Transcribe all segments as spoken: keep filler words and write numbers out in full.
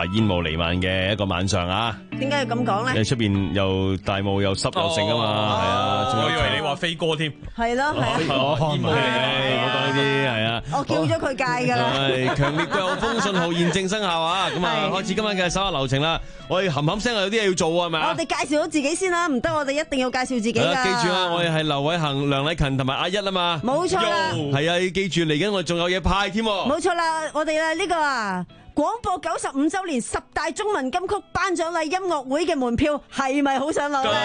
哇，煙霧彌漫嘅一個晚上啊！ 點解要咁講咧？ 出邊又大霧又濕又盛啊嘛，係啊！ 我以為你話飛哥添， 係咯係啊， 煙霧嚟嘅，唔好講呢啲係啊！ 我叫咗佢戒㗎啦。 係強烈季候風信號現正生效啊！咁啊，開始今晚嘅首日流程啦。我哋冚冚聲有啲嘢要做啊，係咪啊？ 我哋介紹好自己先啦，唔得我哋一定要介紹自己㗎。 記住啊，我哋係劉偉恒、梁禮勤同埋阿一啊嘛。 冇錯啦， 係啊，要記住嚟緊我哋仲有嘢派添。 冇錯啦，我哋咧呢個啊廣播九十五週年十大中文金曲頒獎禮音樂會嘅門票係咪好想攞咧？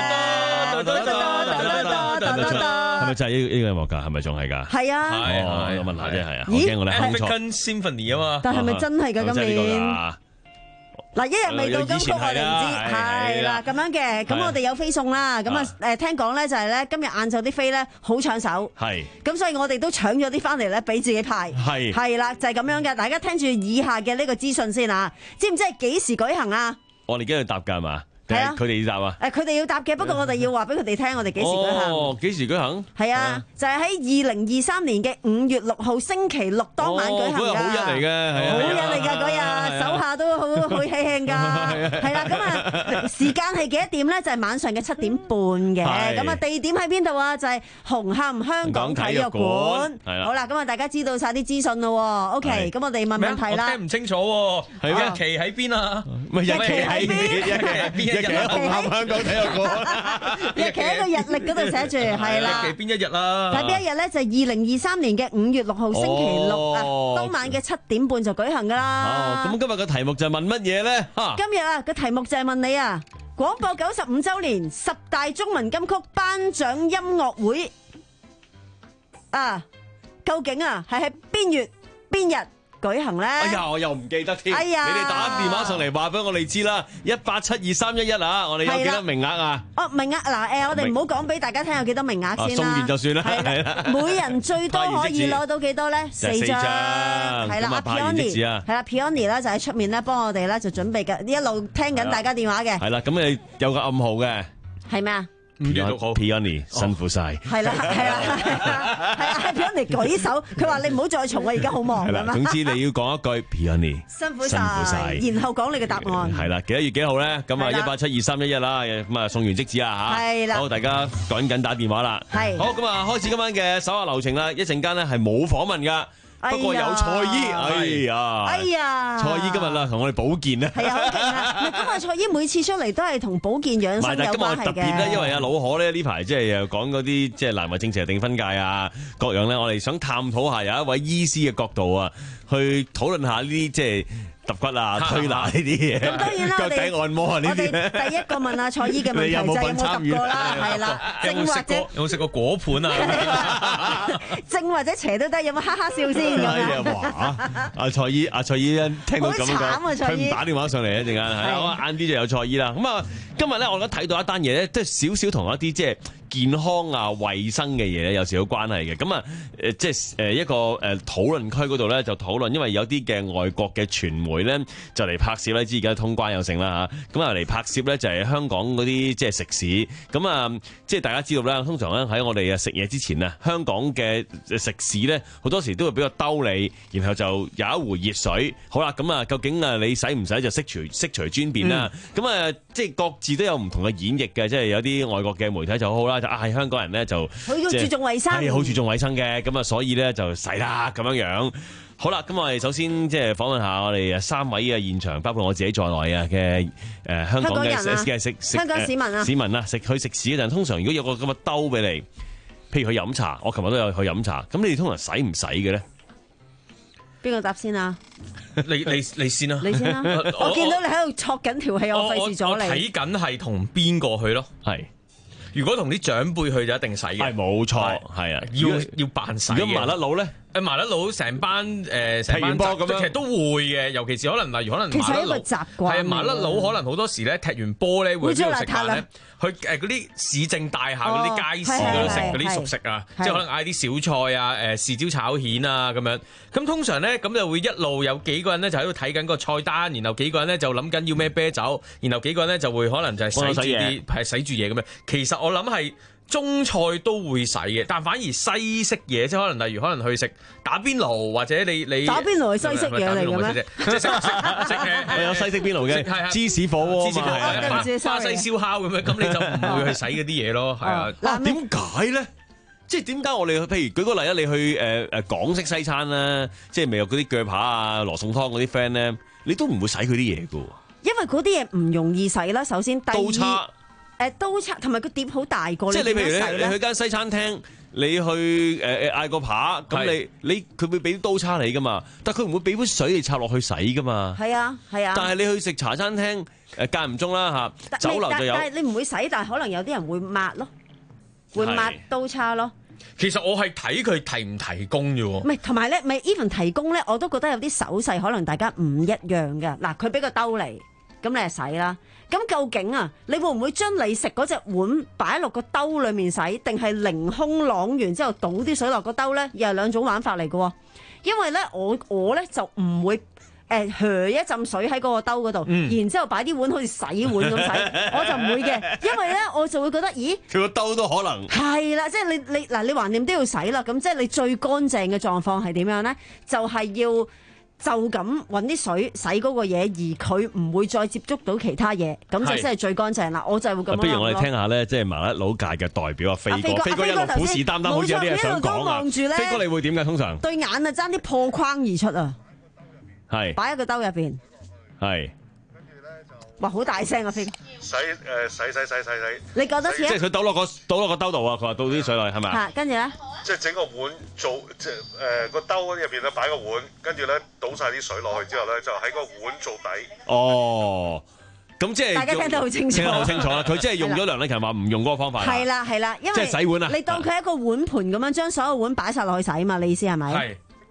係咪就係呢呢個音樂㗎？係咪仲係㗎？ 係啊， 係我問下啫，係啊。我咦驚我哋聽錯。 跟 Symphony 啊嘛， 但係咪真係㗎今年？嗱，一日未到金曲我哋唔知，係啦咁樣嘅，咁我哋有飛送啦，咁啊誒聽講咧就係咧今日晏晝啲飛咧好搶手， 係， 咁所以我哋都搶咗啲翻嚟咧俾自己派， 係， 係啦就係咁樣嘅，大家聽住以下嘅呢個資訊先啊，知唔知係幾時舉行啊？ 我哋今日答㗎係嘛？ 係啊， 佢哋要答啊？ 誒，佢哋要答嘅，不過我哋要話俾佢哋聽，我哋幾時舉行？ 哦，幾時舉行？ 係啊，就係喺二零二三年嘅五月六號星期六當晚舉行㗎。 嗰日好日嚟嘅， 好日嚟㗎嗰日，手下都好好喜慶㗎。係啦，咁啊時間係幾多點咧？就係晚上嘅七點半嘅。咁啊地點喺邊度啊？就係紅磡香港體育館。好啦，咁啊大家知道晒啲資訊咯。OK，咁我哋問問題啦。 我聽唔清楚喎， 係咩？ 日期喺邊啊？ 唔係日期喺邊？日期喺邊？日期喺紅磡香港體育館。 日期喺個日曆嗰度寫住，係啦。 日期邊一日啦？ 睇邊一日咧？就係二零二三年嘅五月六號星期六啊，當晚嘅七點半就舉行噶啦。 哦，咁今日嘅題目就係問乜嘢咧？嚇！ 今日啊個題目就係問你啊，廣播九十五週年十大中文金曲頒獎音樂會啊，究竟啊係喺邊月邊日舉行咧？ 哎呀，我又唔記得添。 哎呀， 你哋打電話上嚟話俾我哋知啦，一八七二三一一啊，我哋有幾多名額啊？ 哦，名額嗱誒，我哋唔好講俾大家聽有幾多名額先啦。 送完就算啦。 係啦，每人最多可以攞到幾多咧？四張。係啦，阿 Peony 係啦 ，Peony 咧就喺出面咧幫我哋咧就準備嘅，呢一路聽緊大家電話嘅。 係啦，咁你有個暗號嘅。 係咩啊？ 五月六號 Peony 辛苦晒。 係啦，係啦，係啦，係啊 ，Peony 舉手，佢話你唔好再重，我而家好忙㗎嘛。 總之你要講一句 Peony 辛苦晒，然後講你嘅答案。 係啦，幾多月幾號咧？咁啊，一八七二三一一啦，咁啊送完即止啊嚇。係啦，好，大家趕緊打電話啦。係。好，咁啊開始今晚嘅首日流程啦，一陣間咧係冇訪問㗎。不過有蔡姨，哎呀， 哎呀， 蔡姨今日啦同我哋保健咧， 係啊，好勁啊！唔係今日蔡姨每次出嚟都係同保健養生有關係嘅。 今日特別咧，因為阿老可咧呢排即係又講嗰啲即係難為正邪定分界啊，各樣咧，我哋想探討下有一位醫師嘅角度啊，去討論下呢啲即係揼骨啊、推拿呢啲嘢， 咁當然啦， 腳底按摩啊呢啲。 我哋第一個問阿蔡姨嘅問題就係有冇揼過啦，係啦，正或者有冇食過果盤啊？ 正或者邪都得，有冇哈哈笑先咁樣？ 哇！阿蔡姨，阿蔡姨聽到咁樣講，佢唔打電話上嚟一陣間，係啊，晏啲就有蔡姨啦。咁啊，今日咧，我覺得睇到一單嘢咧，即係少少同一啲即係健康啊、衞生嘅嘢咧，有時有關係嘅。咁啊，誒即係誒一個誒討論區嗰度咧，就討論，因為有啲嘅外國嘅傳媒咧，就嚟拍攝咧，知而家通關有成啦嚇。咁啊嚟拍攝咧，就係香港嗰啲即係食肆。咁啊，即係大家知道啦，通常咧喺我哋啊食嘢之前啊，香港嘅食肆咧好多時都會俾個兜你，然後就有一壺熱水。好啦，咁啊，究竟啊你使唔使就悉隨悉隨尊便啦？咁啊，即係各自都有唔同嘅演繹嘅，即係有啲外國嘅媒體就好好啦，就啊係香港人咧就好注重衞生， 係好注重衞生嘅，咁啊所以咧就使啦咁樣樣。好啦，咁我哋首先即係訪問下我哋三位嘅現場，包括我自己在內啊嘅誒香港嘅嘅食食香港市民啊市民啊食去食肆嗰陣，通常如果有個咁嘅兜俾你，譬如去飲茶，我琴日都有去飲茶，咁你哋通常使唔使嘅咧？ 邊個答先啊？ 你你你先啦， 你先啦。我見到你喺度戳緊條氣，我費事咗你。 我睇緊係同邊個去咯？ 係。 如果同啲長輩去就一定使嘅， 係冇錯，係啊， 要要扮使嘅。 如果麻甩佬咧？ 誒麻甩佬成班誒成班波咁樣， 其實都會嘅，尤其是可能例如可能其實係一個習慣。 係啊，麻甩佬可能好多時咧踢完波咧會邊度食飯咧？去誒嗰啲市政大廈嗰啲街市嗰度食嗰啲熟食啊，即係可能嗌啲小菜啊、誒豉椒炒蜆啊咁樣。咁通常咧咁就會一路有幾個人咧就喺度睇緊個菜單，然後幾個人咧就諗緊要咩啤酒，然後幾個人咧就會可能就係洗住啲係洗住嘢咁樣。其實我諗係。 中菜都會洗嘅，但反而西式嘢，即係可能例如可能去食打邊爐，或者你你打邊爐係西式嘢嚟嘅咩？ 即係食食食我有西式邊爐嘅，芝士火鍋嘛， 巴西燒烤咁樣，咁你就唔會去洗嗰啲嘢咯，係啊。 嗱，點解咧？即係點解我哋譬如舉個例啊，你去誒誒港式西餐啦，即係未有嗰啲鋸扒啊、羅宋湯嗰啲 friend 咧，你都唔會洗佢啲嘢㗎。 因為嗰啲嘢唔容易洗啦，首先。第二刀叉。 誒刀叉同埋個碟好大個， 即係你譬如你你去間西餐廳，你去誒誒嗌個扒，咁你你佢會俾刀叉你噶嘛？但係佢唔會俾杯水你插落去洗噶嘛？ 係啊係啊。 但係你去食茶餐廳誒間唔中啦嚇，酒樓就有。 但係你唔會洗，但係可能有啲人會抹咯，會抹刀叉咯。 其實我係睇佢提唔提供啫喎。 唔係同埋咧，咪 even 提供咧，我都覺得有啲手勢可能大家唔一樣嘅。嗱，佢俾個兜嚟，咁你係洗啦。咁究竟啊，你會唔會將你食嗰隻碗擺落個兜裏面洗，定係凌空啷完之後倒啲水落個兜咧？又係兩種玩法嚟嘅。因為咧，我我咧就唔會誒噓一浸水喺嗰個兜嗰度，嗯、然之後擺啲碗好似洗碗咁洗，我就唔會嘅。因為咧，我就會覺得，咦， 佢個兜都可能係啦，即係你你嗱，你橫掂都要洗啦。咁即係你最乾淨嘅狀況係點樣咧？就係、是、要。就咁揾啲水洗嗰個嘢，而佢唔會再接觸到其他嘢，咁就真係最乾淨啦。我就會咁樣諗咯。不如我哋聽下咧，即係麻甩佬界嘅代表阿飛哥，飛哥一路虎視眈眈，好似有啲嘢想講啊。飛哥你會點㗎？通常對眼啊，爭啲破框而出啊！係擺喺個兜入邊。係。哇！好大聲啊，飛哥！ 洗誒洗洗洗洗洗。 你覺得似？ 即係佢倒落個倒落個兜度啊！佢話倒啲水落去係咪？ 嚇，跟住咧？ 即係整個碗做即係誒個兜入邊咧擺個碗，跟住咧倒晒啲水落去之後咧，就喺個碗做底。 哦，咁即係大家聽得好清楚， 聽得好清楚啦。佢即係用咗梁麗勤話唔用嗰個方法。 係啦係啦，因為即係洗碗啊！ 你當佢係一個碗盤咁樣，將所有碗擺晒落去洗嘛？你意思係咪？係。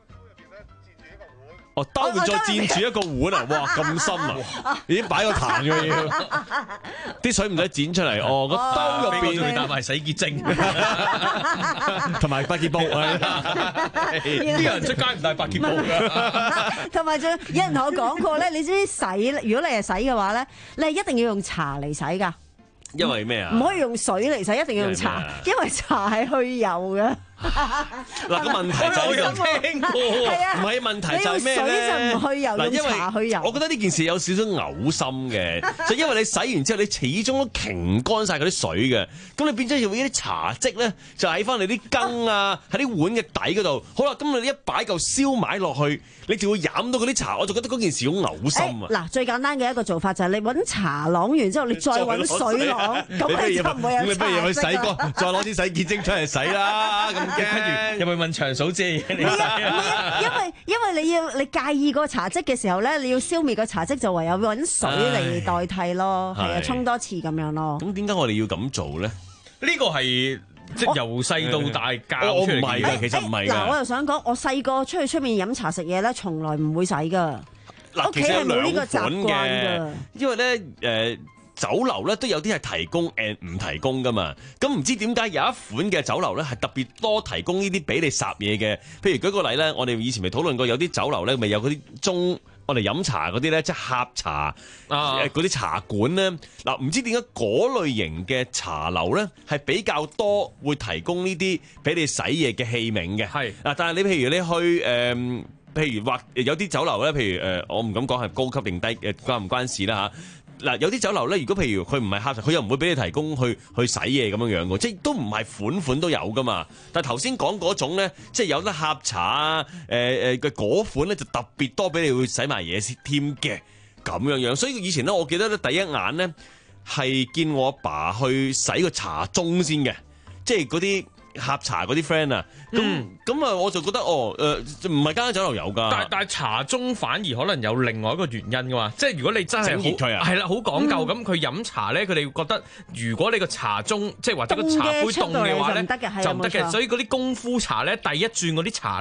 哦，兜再墊住一個碗啊！哇，咁深啊！已經擺個壇嘅要，啲水唔使剪出嚟。哦，個兜入邊搭埋洗潔精， 同埋百潔布。 啲人出街唔帶百潔布㗎。 同埋仲有人同我講過咧，你知唔知洗？如果你係洗嘅話咧，你係一定要用茶嚟洗㗎。 因為咩啊？ 唔可以用水嚟洗，一定要用茶，因為茶係去油嘅。 嗱，個問題就係有聽過，唔係問題就係咩咧？ 水就唔去油，用茶去油。 我覺得呢件事有少少嘔心嘅，就因為你洗完之後，你始終都擎乾晒嗰啲水嘅，咁你變咗要呢啲茶漬咧，就喺翻你啲羹啊，喺啲碗嘅底嗰度。好啦，咁你一擺嚿燒賣落去，你就會飲到嗰啲茶，我就覺得嗰件事好嘔心啊！ 嗱，最簡單嘅一個做法就係你揾茶啷完之後，你再揾水啷，咁你就唔會有茶漬。 你不如入去洗乾，再攞啲洗潔精出嚟洗啦。咁跟住入去問長嫂姐， 唔係啊，因為因為你要你介意個茶漬嘅時候咧，你要消滅個茶漬，就唯有揾水嚟代替咯，係啊，沖多次咁樣咯。 咁點解我哋要咁做咧？ 呢個係即係由細到大教出嚟嘅， 其實唔係。 嗱，我又想講，我細個出去出面飲茶食嘢咧，從來唔會洗噶。 嗱， 屋企係冇呢個習慣嘅， 因為咧誒。呃酒樓咧都有啲係提供誒唔提供噶嘛，咁唔知點解有一款嘅酒樓咧係特別多提供呢啲俾你霎嘢嘅，譬如舉個例咧，我哋以前咪討論過有啲酒樓咧咪有嗰啲盅，我哋飲茶嗰啲咧即係呷茶嗰啲茶館咧，嗱唔知點解嗰類型嘅茶樓咧係比較多會提供呢啲俾你洗嘢嘅器皿嘅，係嗱，但係你譬如你去誒。呃譬如話有啲酒樓咧，譬如誒，我唔敢講係高級定低誒，關唔關事啦嚇？嗱，有啲酒樓咧，如果譬如佢唔係客，佢又唔會俾你提供去去洗嘢咁樣樣嘅，即係都唔係款款都有噶嘛。但係頭先講嗰種咧，即係有得呷茶啊，誒誒嘅嗰款咧就特別多俾你去洗埋嘢先添嘅咁樣樣。所以以前咧，我記得咧第一眼咧係見我阿爸去洗個茶盅先嘅，即係嗰啲。呷茶嗰啲 friend 啊，咁咁啊，我就覺得哦，誒唔係間間酒樓有㗎。 但但係茶盅反而可能有另外一個原因㗎嘛，即係如果你真係好係啦，好講究咁，佢飲茶咧，佢哋覺得如果你個茶盅即係或者個茶杯凍嘅話咧，就唔得嘅。所以嗰啲功夫茶咧，第一轉嗰啲茶咧。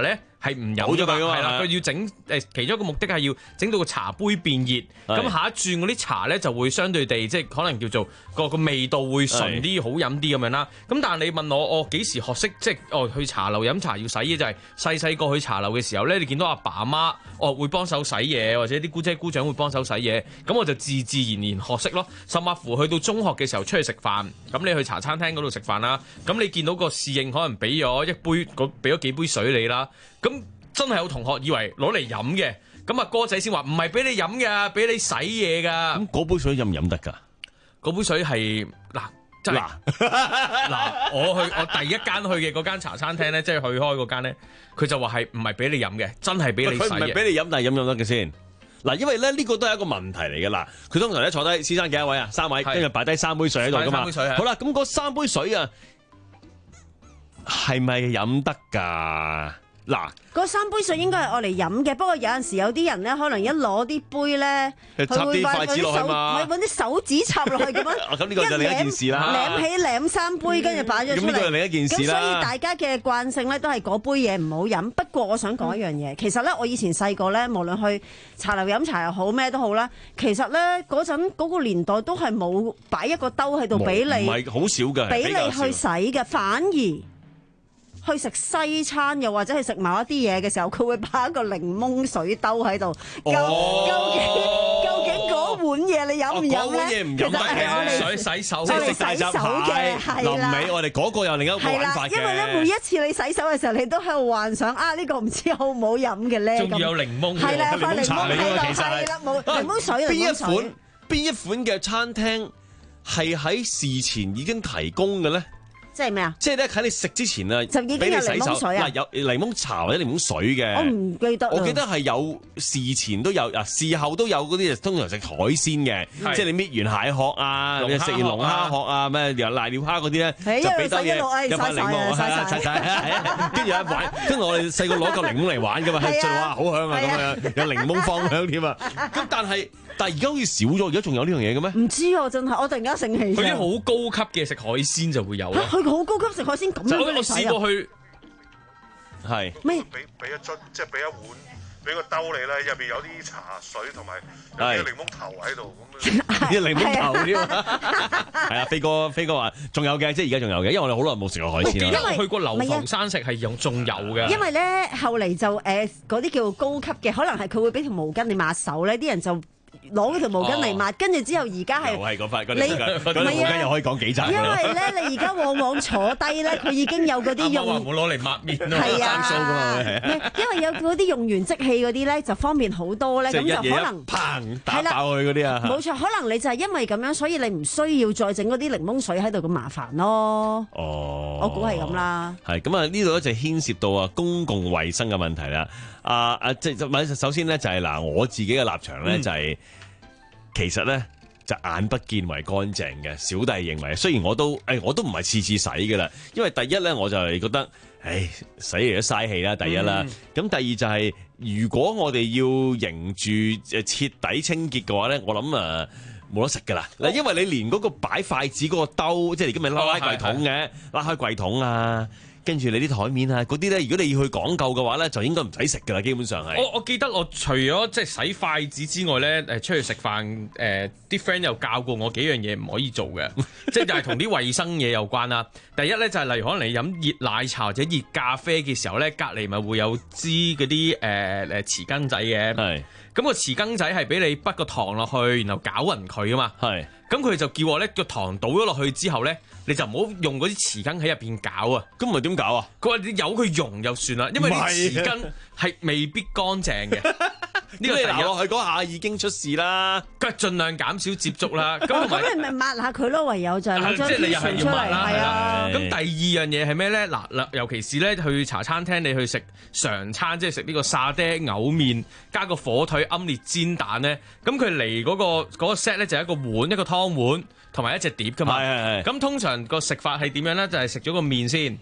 係唔飲㗎嘛，係啦，佢要整誒其中一個目的係要整到個茶杯變熱，咁下一轉嗰啲茶咧就會相對地即係可能叫做個個味道會純啲、好飲啲咁樣啦。咁但係你問我，我幾時學識即係哦去茶樓飲茶要洗嘢，就係細細個去茶樓嘅時候咧，你見到阿爸阿媽哦會幫手洗嘢，或者啲姑姐姑丈會幫手洗嘢，咁我就自自然然學識咯。甚至乎去到中學嘅時候出去食飯，咁你去茶餐廳嗰度食飯啦，咁你見到個侍應可能俾咗一杯，俾咗幾杯水你啦，咁真係有同學以為攞嚟飲嘅，咁啊哥仔先話唔係俾你飲㗎，俾你洗嘢㗎。 咁嗰杯水飲唔飲得㗎？ 嗰杯水係嗱，真係嗱，我去我第一間去嘅嗰間茶餐廳咧，即係去開嗰間咧，佢就話係唔係俾你飲嘅，真係俾你洗嘅。佢唔係俾你飲，但係飲唔飲得嘅先？嗱，因為咧呢個都係一個問題嚟嘅啦。佢通常咧坐低，先生幾多位啊？三位，跟住擺低三杯水喺度㗎嘛。三杯水好啦，咁嗰三杯水啊，係咪飲得㗎？嗱， 嗰三杯水應該係我嚟飲嘅，不過有陣時有啲人咧，可能一攞啲杯咧， 佢會筷子落去嘛， 揾啲手指插落去咁樣。 咁呢個就另一件事啦。 舐起舐三杯，跟住擺咗出嚟。咁呢個係另一件事啦。 咁所以大家嘅慣性咧，都係嗰杯嘢唔好飲。不過我想講一樣嘢，其實咧，我以前細個咧，無論去茶樓飲茶又好咩都好啦，其實咧嗰陣嗰個年代都係冇擺一個兜喺度俾你， 唔係好少嘅， 俾你去洗嘅，反而。去食西餐又或者去食某一啲嘢嘅時候，佢會擺一個檸檬水兜喺度。究究竟究竟嗰碗嘢你飲唔飲咧？其實係我哋水洗手， 即係洗手嘅，係啦。 臨尾我哋嗰個又另一個玩法嘅。 因為咧每一次你洗手嘅時候，你都喺度幻想啊呢個唔知好唔好飲嘅咧。 仲有檸檬， 係啦，塊檸檬喺度， 其實係啦，冇檸檬水。 邊一款邊一款嘅餐廳係喺事前已經提供嘅咧？ 即係咩啊？ 即係咧喺你食之前啊， 就已經有檸檬水啊！ 嗱，有檸檬茶或者檸檬水嘅。 我唔記得。 我記得係有事前都有，啊事後都有嗰啲，通常食海鮮嘅，即係你搣完蟹殼啊，食完龍蝦殼啊，咩又瀨尿蝦嗰啲咧，就俾兜嘢，有塊檸檬，係啊，齊齊，係啊，跟住一玩，跟住我哋細個攞嚿檸檬嚟玩㗎嘛，係哇，好香啊咁樣，有檸檬芳香添啊！咁但係。但係而家好似少咗，而家仲有呢樣嘢嘅咩？唔知啊，真係我突然間醒起。 佢啲好高級嘅食海鮮就會有啦。 佢好高級食海鮮咁樣我試過去， 係咩？ 俾俾一樽，即係俾一碗，俾個兜你咧，入邊有啲茶水同埋有啲檸檬頭喺度咁樣。 啲檸檬頭添啊！係啊，飛哥飛哥話仲有嘅，即係而家仲有嘅，因為我哋好耐冇食過海鮮啦。 因為去過流浮山食係用仲有嘅。 因為咧後嚟就誒嗰啲叫高級嘅，可能係佢會俾條毛巾你抹手咧，啲人就。攞嗰條毛巾嚟抹，跟住之後而家係又係嗰塊嗰條嗰條毛巾又可以講幾集。 因為咧，你而家往往坐低咧，佢已經有嗰啲用。 啱啱話冇攞嚟抹面咯， 係啊，因為有嗰啲用完即棄嗰啲咧，就方便好多咧。咁就可能砰打爆佢嗰啲啊。 冇錯，可能你就係因為咁樣，所以你唔需要再整嗰啲檸檬水喺度咁麻煩咯。 哦， 我估係咁啦。 係咁啊，呢度咧就牽涉到啊公共衞生嘅問題啦。啊啊，即係首先咧就係嗱，我自己嘅立場咧就係。其實咧就眼不見為乾淨嘅，小弟認為，雖然我都誒、哎、我都唔係次次洗嘅啦，因為第一咧我就係覺得，誒洗嚟都嘥氣啦，第一啦，咁、嗯、第二就係、是、如果我哋要迎住誒徹底清潔嘅話咧，我諗啊冇得食噶啦，嗱、哦，因為你連嗰個擺筷子嗰個兜，即係而家咪拉開櫃桶嘅，拉開櫃桶啊。跟住你啲台面啊，嗰啲咧，如果你要去講究嘅話咧，就應該唔使食噶啦，基本上係。我我記得我除咗即係洗筷子之外咧，誒出去食飯誒啲 friend 又教過我幾樣嘢唔可以做嘅，即係就係同啲衞生嘢有關啦。第一咧就係、是、例如可能你飲熱奶茶或者熱咖啡嘅時候咧，隔離咪會有支嗰啲誒誒匙羹仔嘅。係。咁個匙羹仔係俾你畢個糖落去，然後攪勻佢啊嘛。係。咁佢就叫我咧個糖倒咗落去之後咧，你就唔好用嗰啲匙羹喺入邊攪啊。咁咪點搞啊？佢話你由佢溶就算啦，因為啲匙羹係未必乾淨嘅。呢個流落去嗰下已經出事啦。佢盡量減少接觸啦。咁同埋咁你咪抹下佢咯，唯有就係攞張紙掃出嚟。係啊。 咁第二樣嘢係咩咧？嗱嗱，尤其是咧去茶餐廳，你去食常餐，即係食呢個沙爹牛麵加個火腿奄列煎蛋咧。咁佢嚟嗰個嗰個 set 咧就係一個碗一個湯碗同埋一隻碟噶嘛。係係係。咁通常個食法係點樣咧？就係食咗個麵先。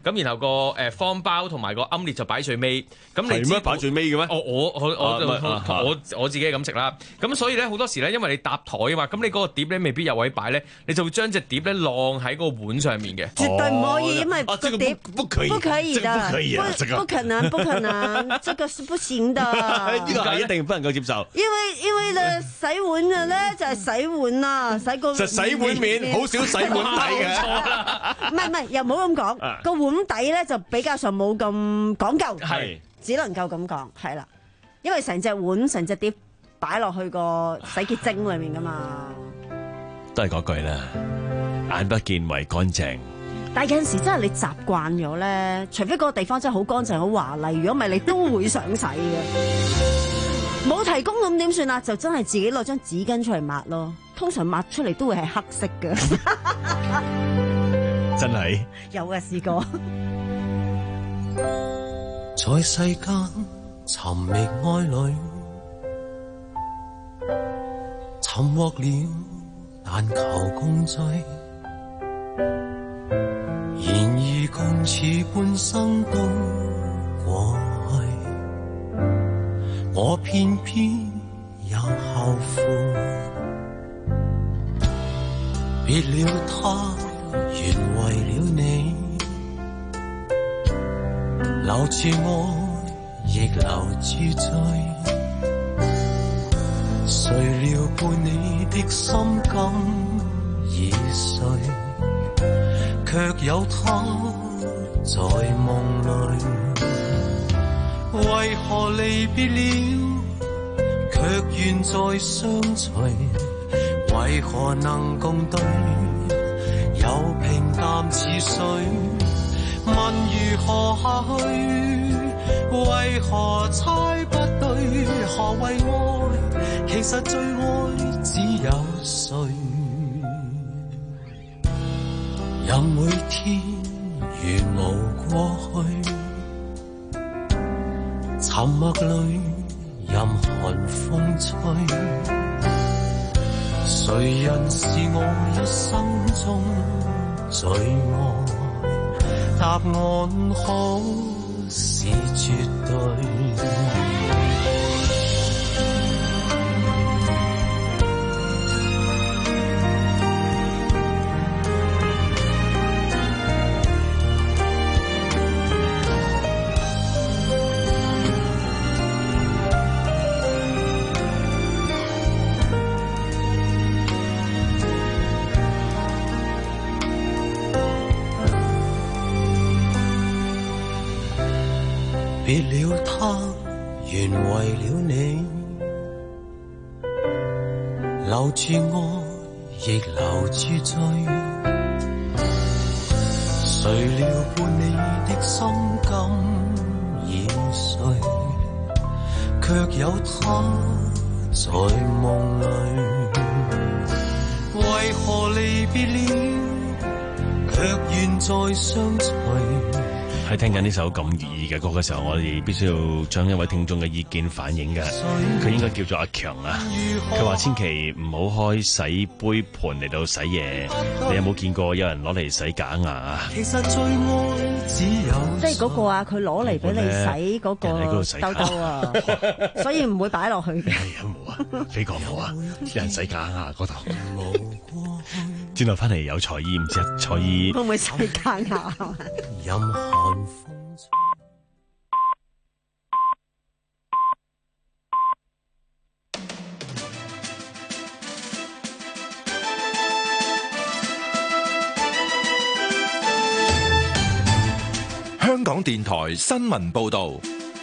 咁然後個誒方包同埋個奄列就擺最尾。咁你係咩擺最尾嘅咩？ 哦，我我我啊我我我自己咁食啦。咁所以咧好多時咧，因為你搭台啊嘛，咁你嗰個碟咧未必有位擺咧，你就會將隻碟咧晾喺個碗上面嘅。 絕對唔可以，因為個碟不可以， 不可以的， 不可以啊！ 不不可能，不可能，這個是不行的。 呢個係一定不能夠接受。 因為因為咧洗碗嘅咧就係洗碗啦，洗個就洗碗面，好少洗碗底嘅。 唔係唔係，又唔好咁講，個碗底咧就比較上冇咁講究， 係只能夠咁講，係啦，因為成隻碗成隻碟擺落去個洗潔精裏面噶嘛。 都係嗰句啦，眼不見為乾淨。 但係有陣時真係你習慣咗咧，除非嗰個地方真係好乾淨好華麗，如果唔係你都會想洗嘅。冇提供咁點算啊？就真係自己攞張紙巾出嚟抹咯。通常抹出嚟都會係黑色嘅。 真係有啊，試過。 在世間尋覓愛侶，尋獲了但求共聚，然而共此半生都過去，我偏偏又後悔。別了他，原為了你，留住我，亦留住醉。誰料伴你的心感已碎，卻有他在夢裏。為何離別了，卻願再相隨？為何能共對，又平淡似水？問如何下去？為何猜不對？何為愛？其實最愛只有誰？任每天如無過去，沉默裏任寒風吹。誰人是我一生中最愛？答案可是絕對。別了他，原為了你，留住我，亦留住醉。誰料伴你的心感已碎，卻有他在夢裏。為何離別了，卻願再相隨？ 喺聽緊呢首咁粵語嘅歌嘅時候，我哋必須要將一位聽眾嘅意見反映嘅。佢應該叫做阿強啊。佢話千祈唔好開洗杯盤嚟到洗嘢。你有冇見過有人攞嚟洗假牙啊？ 其實最愛只有即係嗰個啊，佢攞嚟俾你洗嗰個兜兜啊，所以唔會擺落去嘅。 係啊，冇啊，飛過冇啊，有人洗假牙嗰度。轉頭翻嚟有蔡依，唔知蔡依會唔會洗假牙？ 任寒風吹。 香港電台新聞報道，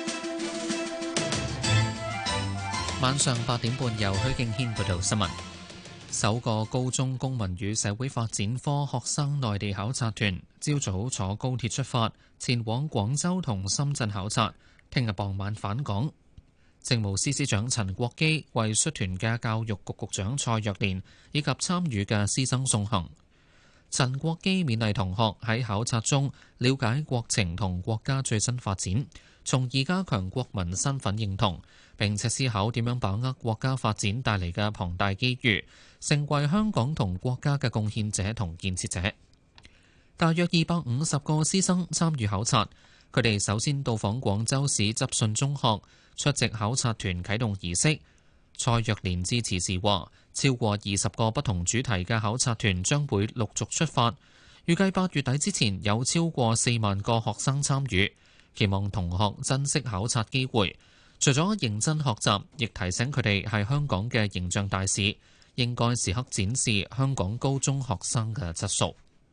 晚上八點半由許敬軒報道新聞。首個高中公民與社會發展科學生內地考察團朝早坐高鐵出發，前往廣州同深圳考察，聽日傍晚返港。政務司司長陳國基為率團嘅教育局局長蔡若蓮以及參與嘅師生送行。陳國基勉勵同學喺考察中了解國情同國家最新發展，從而加強國民身份認同，並且思考點樣把握國家發展帶嚟嘅龐大機遇，成為香港同國家嘅貢獻者同建設者。 大約二百五十個師生參與考察。佢哋首先到訪廣州市執信中學，出席考察團啟動儀式。蔡若蓮致辭時話，超過二十個不同主題嘅考察團將會陸續出發，預計八月底之前有超過四萬個學生參與，期望同學珍惜考察機會。除咗認真學習，亦提醒佢哋係香港嘅形象大使，應該時刻展示香港高中學生嘅質素。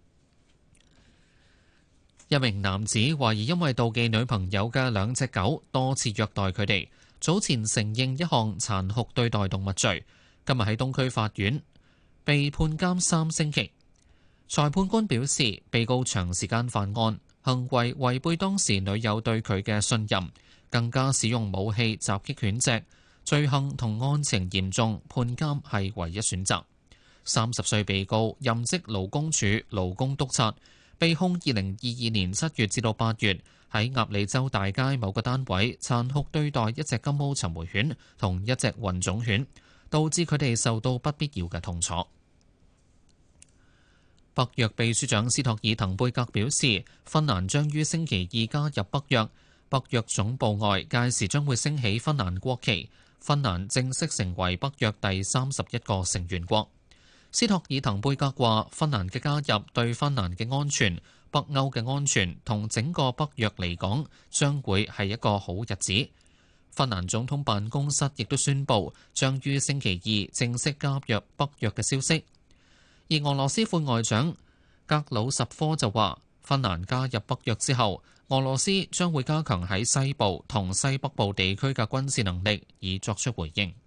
一名男子懷疑因為妒忌女朋友嘅兩隻狗，多次虐待佢哋，早前承認一項殘酷對待動物罪，今日喺東區法院被判監三星期。裁判官表示，被告長時間犯案，行為違背當時女友對佢嘅信任，更加使用武器襲擊犬隻，罪行同案情嚴重，判監係唯一選擇。三十歲被告任職勞工處勞工督察，被控二零二二年七月至到八月喺鴨脷洲大街某個單位殘酷對待一隻金毛尋回犬同一隻混種犬，導致佢哋受到不必要嘅痛楚。北約秘書長斯托爾滕貝格表示，芬蘭將於星期二加入北約，北約總部外屆時將會升起芬蘭國旗，芬蘭正式成為北約第三十一個成員國。斯托爾滕貝格話，芬蘭嘅加入對芬蘭嘅安全、北歐嘅安全同整個北約嚟講，將會係一個好日子。芬蘭總統辦公室亦都宣布，將於星期二正式加入北約嘅消息。而俄羅斯副外長格魯什科就話，芬蘭加入北約之後，俄羅斯將會加強喺西部同西北部地區嘅軍事能力，以作出回應。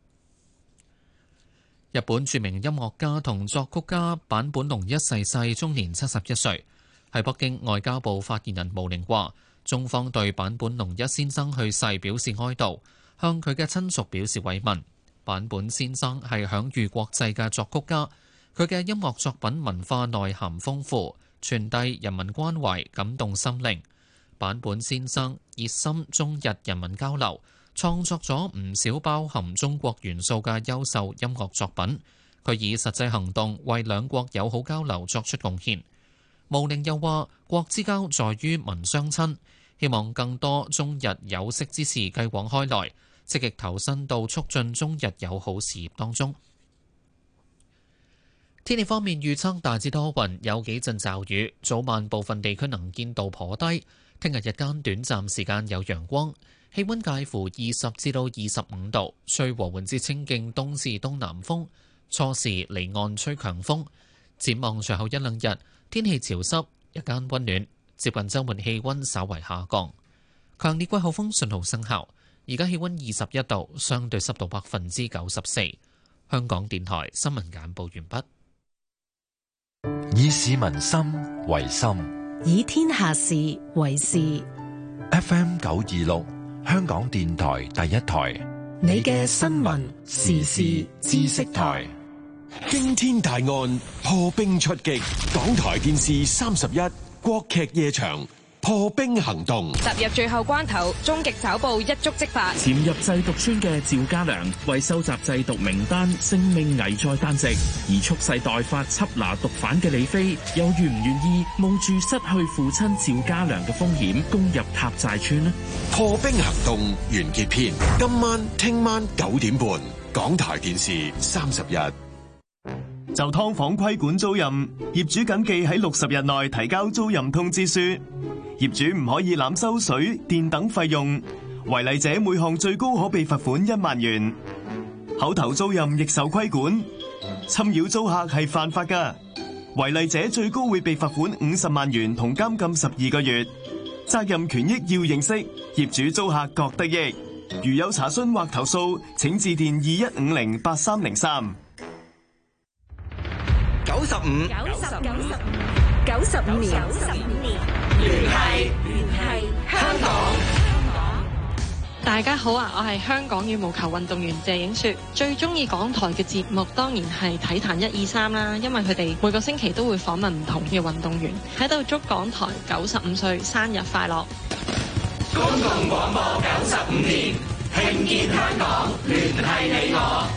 日本著名音樂家同作曲家坂本龍一逝世，終年七十一歲。喺北京，外交部發言人毛寧話，中方對坂本龍一先生去世表示哀悼，向佢嘅親屬表示慰問。坂本先生係享譽國際嘅作曲家，佢嘅音樂作品文化內涵豐富，傳遞人民關懷，感動心靈。坂本先生熱心中日人民交流，創作咗唔少包含中國元素嘅優秀音樂作品。佢以實際行動為兩國友好交流作出貢獻。毛寧又話，國之交在於民相親，希望更多中日有識之士繼往開來，積極投身到促進中日友好事業當中。天氣方面預測大致多雲，有幾陣驟雨，早晚部分地區能見度頗低。聽日日間短暫時間有陽光，氣溫介乎二十至到二十五度，吹和緩至清勁東至東南風，初時離岸吹強風。展望隨後一兩日，天氣潮濕，日間溫暖，接近週末氣溫稍為下降。強烈季候風信號生效，而家氣溫二十一度，相對濕度百分之九十四。香港電台新聞簡報完畢。 以市民心為心， 以天下事為事。 F M 九二六，香港電台第一台， 你嘅新聞時事知識台。 驚天大案破冰出擊，港台電視三十一國劇夜場破冰行動， 踏入最後關頭，終極抓捕一觸即發。 潛入製毒村嘅趙家良為收集製毒名單，性命危在旦夕，而蓄勢待發緝拿毒販嘅李飛，又願唔願意冒住失去父親趙家良嘅風險攻入塔寨村呢？ 破冰行動完結篇，今晚、聽晚九點半，港台電視三十一。 就劏房規管租賃，業主謹記喺六十日內提交租賃通知書。業主唔可以濫收水電等費用，違例者每項最高可被罰款一萬元。口頭租賃亦受規管，侵擾租客係犯法㗎，違例者最高會被罰款五十萬元同監禁十二個月。責任權益要認識，業主租客各得益。如有查詢或投訴，請致電二一五零八三零三。 九十五， 九十五，九十五年，九十五年， 聯繫聯繫香港。 大家好啊，我係香港羽毛球運動員謝影雪，最中意港台嘅節目當然係體壇一二三啦，因為佢哋每個星期都會訪問唔同嘅運動員，喺度祝港台九十五歲生日快樂。 公共廣播九十五年，聽見香港，聯繫你我。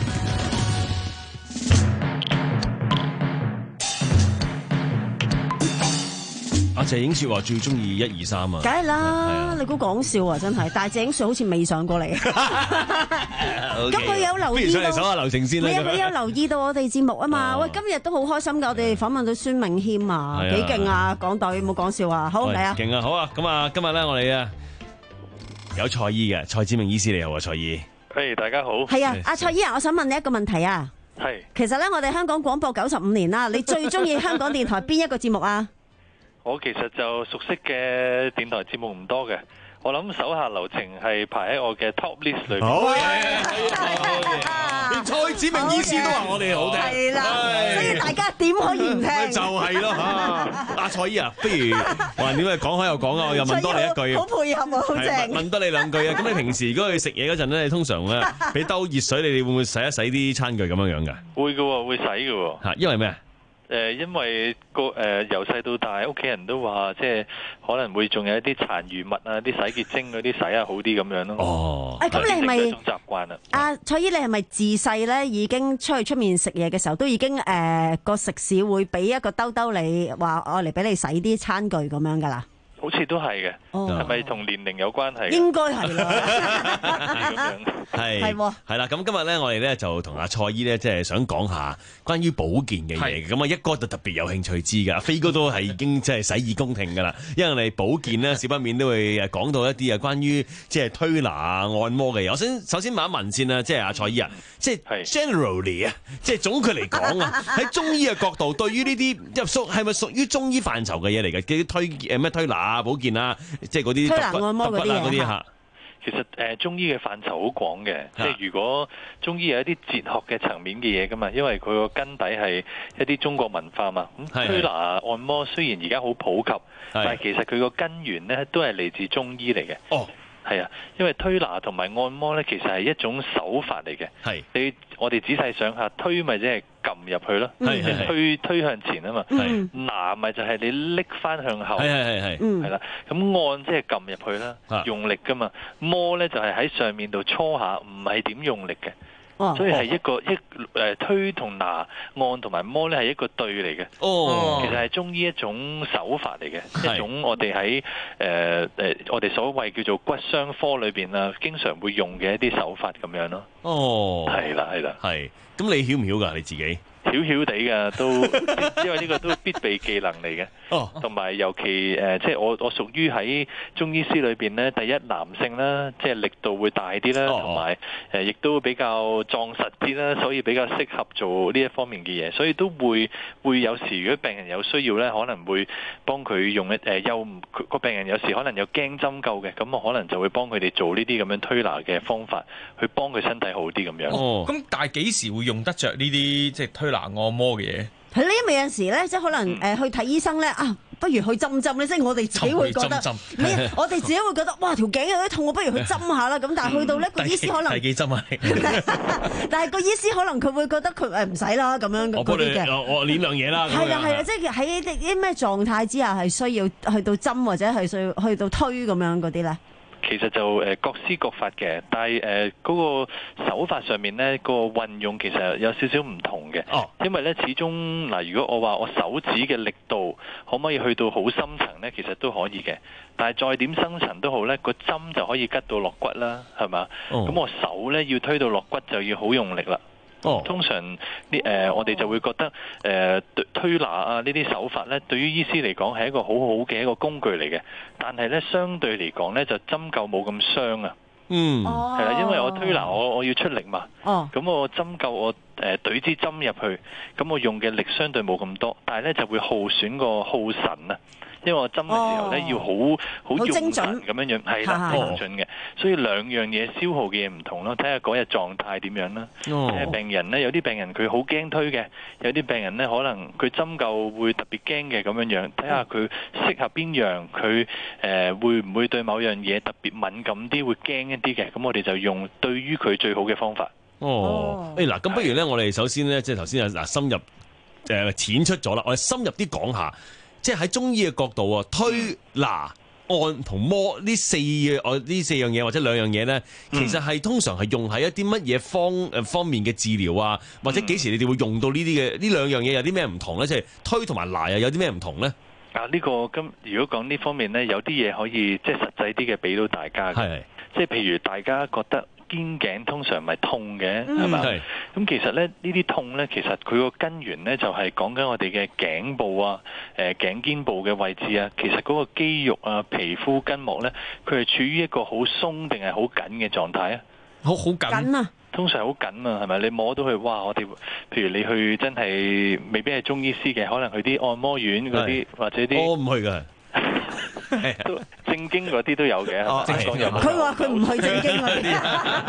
阿謝影雪話最中意一二三啊， 梗係啦，你估講笑啊真係，但係謝影雪好似未上過嚟。咁佢有留意到， 不如上嚟數下流程先啦。 佢有留意到我哋節目啊嘛，喂，今日都好開心㗎，我哋訪問到孫銘謙啊，幾勁啊，港隊冇講笑啊，好嚟啊， 勁啊，好啊，咁啊，今日咧我哋啊有蔡醫嘅蔡梓銘醫師你好啊，蔡醫。 誒，大家好。 係啊，阿蔡醫啊，我想問你一個問題啊。 係。 其實咧，我哋香港廣播九十五年啦，你最中意香港電台邊一個節目啊？ 我其實就熟悉嘅電台節目唔多嘅，我諗手下留情係排喺我嘅 top list 裏邊。 好嘢！連蔡梓銘醫師都話我哋好聽。 係啦，所以大家點可以唔聽？ 就係咯嚇。阿蔡醫啊，不如話點解講開又講啊？我又問多你一句。 好配合啊，好正。 問多你兩句啊！咁你平時如果去食嘢嗰陣咧，你通常咧俾兜熱水，你哋會唔會洗一洗啲餐具咁樣樣㗎？ 會嘅喎，會洗嘅喎。 嚇，因為咩啊？ 誒，因為個誒由細到大，屋企人都話，即係可能會仲有一啲殘餘物啊，啲洗潔精嗰啲洗下好啲咁樣咯。 哦， 誒，咁你係咪一種習慣啦？ 阿蔡醫，你係咪自細咧已經出去出面食嘢嘅時候，都已經誒個食肆會俾一個兜兜你，話我嚟俾你洗啲餐具咁樣噶啦？ 好似都係嘅，係咪同年齡有關係？ 應該係啦， 係係係啦。咁今日咧，我哋咧就同阿蔡醫咧，即係想講下關於保健嘅嘢。咁啊，一哥就特別有興趣知㗎，飛哥都係已經即係洗耳恭聽㗎啦。因為我哋保健咧，少不免都會誒講到一啲啊關於即係推拿啊、按摩嘅嘢。我想首先問一問先啦，即係阿蔡醫啊，即係 generally 啊，即係總括嚟講啊，喺中醫嘅角度，對於呢啲入屬係咪屬於中醫範疇嘅嘢嚟嘅？啲推誒咩推拿啊、保健啊，即係嗰啲推拿按摩嗰啲嘢嚇。 其實誒、呃、中醫嘅範疇好廣嘅，即係如果中醫有一啲哲學嘅層面嘅嘢噶嘛，因為佢個根底係一啲中國文化嘛。咁推拿按摩雖然而家好普及，但係其實佢個根源咧都係嚟自中醫嚟嘅。哦，係啊，因為推拿同埋按摩咧，其實係一種手法嚟嘅。係你我哋仔細想下，推咪即係撳入去咯，即係推推向前啊嘛。拿咪就係你拎翻向後，係係係，係啦。咁按即係撳入去啦，用力噶嘛。摩咧就係喺上面度搓下，唔係點用力嘅。所以係一個一誒推同拿按同埋摩咧係一個對嚟嘅。哦，其實係中醫一種手法嚟嘅，一種我哋喺誒誒我哋所謂叫做骨傷科裏邊啊，經常會用嘅一啲手法咁樣咯。哦，係啦係啦，係。咁你曉唔曉㗎你自己？曉曉地㗎都，因為呢個都必備技能嚟嘅。哦，同埋尤其誒，即係我我屬於喺中醫師裏邊咧，第一男性啦，即係力度會大啲啦，同埋誒亦都比較壯實啲啦，所以比較適合做呢一方面嘅嘢，所以都會會有時如果病人有需要咧，可能會幫佢用一誒又個病人有時可能有驚針灸嘅，咁我可能就會幫佢哋做呢啲咁樣推拿嘅方法，去幫佢身體好啲咁樣。 哦，咁但係幾時會用得着呢啲即係推拿按摩嘅嘢？ 係咧，因為有陣時咧，即係可能誒去睇醫生咧啊，不如去針針咧，即係我哋自己會覺得，唔係我哋自己會覺得，哇條頸有啲痛，我不如去針下啦。咁但係去到咧個醫師可能第幾針啊？ 但係個醫師可能佢會覺得佢誒唔使啦咁樣嗰啲嘅。 我我練兩嘢啦。 係啦係啦，即係喺啲咩狀態之下係需要去到針或者係需要去到推咁樣嗰啲咧？ 其實就誒各施各法嘅，但係誒嗰個手法上面咧，個運用其實有少少唔同嘅。哦，因為咧始終嗱，如果我話我手指嘅力度可唔可以去到好深層咧，其實都可以嘅。但係再點深層都好咧，個針就可以拮到落骨啦，係嘛？哦，咁我手咧要推到落骨就要好用力啦。哦，通常啲誒、呃、我哋就會覺得誒、呃、推拿啊呢啲手法咧，對於醫師嚟講係一個好好嘅一個工具嚟嘅。但係咧相對嚟講咧就針灸冇咁傷啊。嗯，係啦，因為我推拿我我要出力嘛。哦，咁我針灸我誒懟支針入去，咁我用嘅力相對冇咁多，但係咧就會耗損個耗神啊。因為我針嘅時候咧、哦、要好好用神咁樣樣，係啦，精準嘅，所以兩樣嘢消耗嘅嘢唔同咯。睇下嗰日狀態點樣啦。睇下、哦、病人咧，有啲病人佢好驚推嘅，有啲病人咧可能佢針灸會特別驚嘅咁樣樣。睇下佢適合邊樣，佢誒、呃、會唔會對某樣嘢特別敏感啲，會驚一啲嘅。咁我哋就用對於佢最好嘅方法。 哦，誒嗱、哦，咁、欸、不如咧，我哋首先咧，即係頭先啊嗱，深入誒淺、呃、出咗啦，我哋深入啲講下。即係喺中醫嘅角度啊，推拿按同摩呢四樣呢四樣嘢或者兩樣嘢咧，其實係通常係用喺一啲乜嘢方誒方面嘅治療啊，或者幾時你哋會用到呢啲嘅呢兩樣嘢有啲咩唔同咧？即係推同埋拿又有啲咩唔同咧？ 啊，呢、這個今如果講呢方面呢，有啲嘢可以即係實際啲嘅俾到大家嘅，即係譬如大家覺得肩頸通常咪痛嘅，係嘛？咁其實咧呢啲痛呢，其實佢個根源呢，就係講緊我哋嘅頸部啊、誒頸肩部嘅位置啊，其實嗰個肌肉啊、皮膚筋膜呢，佢係處於一個好鬆定係好緊嘅狀態啊？ 好好緊啊！ 通常好緊啊，係咪？你摸到佢，哇！我哋譬如你去真係未必係中醫師嘅，可能去啲按摩院嗰啲或者啲， 我唔去㗎。 都正經嗰啲都有嘅，正講有。 佢話佢唔去正經嗰啲。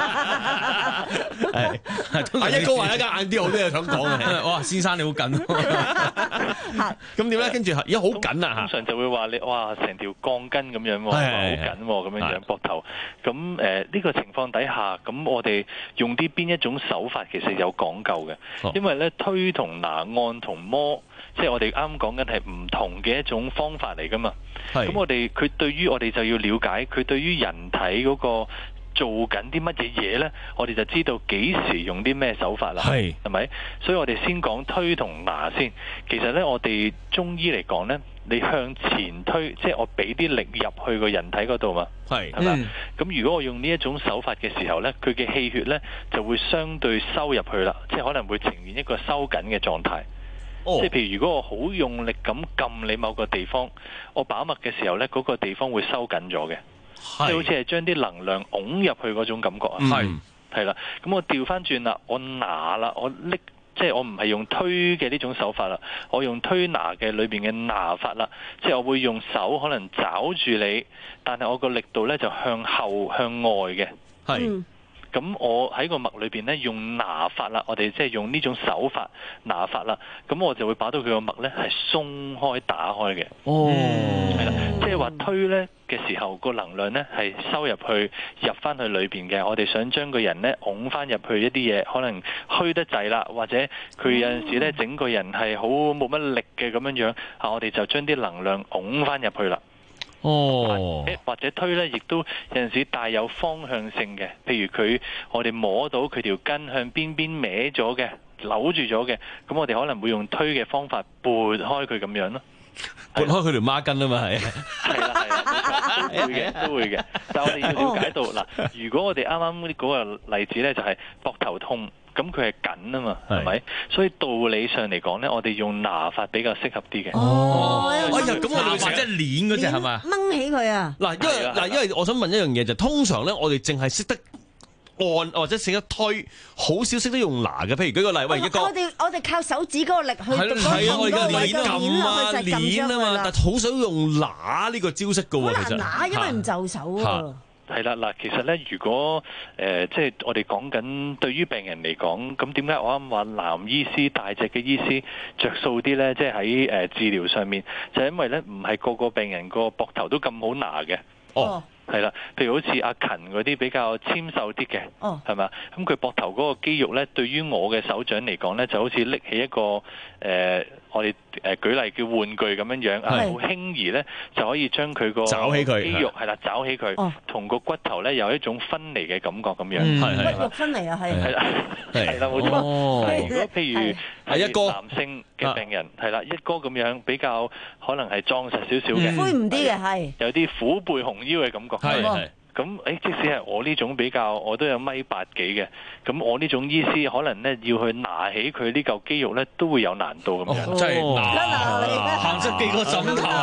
阿一哥話一間晏啲，好多嘢想講嘅。 哇，先生你好緊。 咁點咧？跟住而家好緊啊！ 通常就會話你哇，成條鋼筋咁樣喎，好緊喎，咁樣樣膊頭。咁誒呢個情況底下，咁我哋用啲邊一種手法其實有講究嘅，因為咧推同拿、按同摸。即係我哋啱講緊係唔同嘅一種方法嚟噶嘛，咁我哋佢對於我哋就要了解佢對於人體嗰個做緊啲乜嘢嘢呢，我哋就知道幾時用啲咩手法啦，係咪？所以我哋先講推同拿先。其實呢，我哋中醫嚟講呢，你向前推，即係我俾啲力入去個人體嗰度嘛，係係嘛？咁、嗯、如果我用呢一種手法嘅時候呢，佢嘅氣血呢就會相對收入去啦，即係可能會呈現一個收緊嘅狀態。Oh. 即係譬如如果我好用力咁撳你某個地方，我把脈嘅時候呢，嗰、那個地方會收緊咗嘅，即係好似係將啲能量拱入去嗰種感覺啊。係係啦，咁我調翻轉啦，我拿啦，我拎，即係我唔係用推嘅呢種手法啦，我用推拿嘅裏邊嘅拿法啦，即係我會用手可能抓住你，但係我個力度呢就向後向外嘅。係。咁我喺個脈裏邊咧用拿法啦，我哋即係用呢種手法拿法啦，咁我就會把到佢個脈咧係鬆開打開嘅。哦，係啦，即係話推咧嘅時候個能量咧係收入去入翻去裏邊嘅。我哋想將個人咧拱翻入去一啲嘢，可能虛得滯啦，或者佢有陣時咧整個人係好冇乜力嘅咁樣樣，啊我哋就將啲能量拱翻入去啦。哦，或者推咧，亦都有陣時帶有方向性嘅，譬如佢我哋摸到佢條筋向邊邊歪咗嘅，扭住咗嘅，咁我哋可能會用推嘅方法撥開佢咁樣咯， 撥開佢條孖筋啊嘛，係，係啦係啦， 都會嘅都會嘅，但係我哋要了解到嗱，如果我哋啱啱嗰個例子咧就係膊頭痛。咁佢係緊啊嘛，係咪？所以道理上嚟講咧，我哋用拿法比較適合啲嘅。哦， 哎呀，咁我哋或者攣嗰隻係嘛？ 掹起佢啊！ 嗱，因為嗱，因為我想問一樣嘢就，通常咧，我哋淨係識得按或者識得推，好少識得用拿嘅。譬如舉個例，喂，一個我哋我哋靠手指嗰個力去係啊，我哋嘅攣撳啊攣啊嘛，但係好少用拿呢個招式嘅喎，其實。 拿因為唔就手啊。 係啦，嗱，其實咧，如果誒、呃，即係我哋講緊對於病人嚟講，咁點解我啱話男醫師大隻嘅醫師着數啲咧？即係喺誒治療上面，就係、因為咧唔係個個病人個膊頭都咁好拿嘅。哦。係啦，譬如好似阿勤嗰啲比較纖瘦啲嘅，哦，係嘛？咁佢膊頭嗰個肌肉咧，對於我嘅手掌嚟講咧，就好似拎起一個誒、呃，我哋誒舉例叫玩具咁樣樣，啊，好輕易咧就可以將佢個抓起佢肌肉係啦，抓起佢，同個骨頭咧有一種分離嘅感覺咁樣， 係骨肉分離啊，係係啦，係啦，冇錯。如果譬如係一個男性嘅病人，係啦，一哥咁樣比較可能係壯實少少嘅， 灰唔啲嘅係， 有啲虎背熊腰嘅感覺。係係，咁誒，即使係我呢種比較，我都有米八幾嘅，咁我呢種醫師可能咧要去拿起佢呢嚿肌肉咧，都會有難度咁樣。 真係拿，行出幾個枕頭。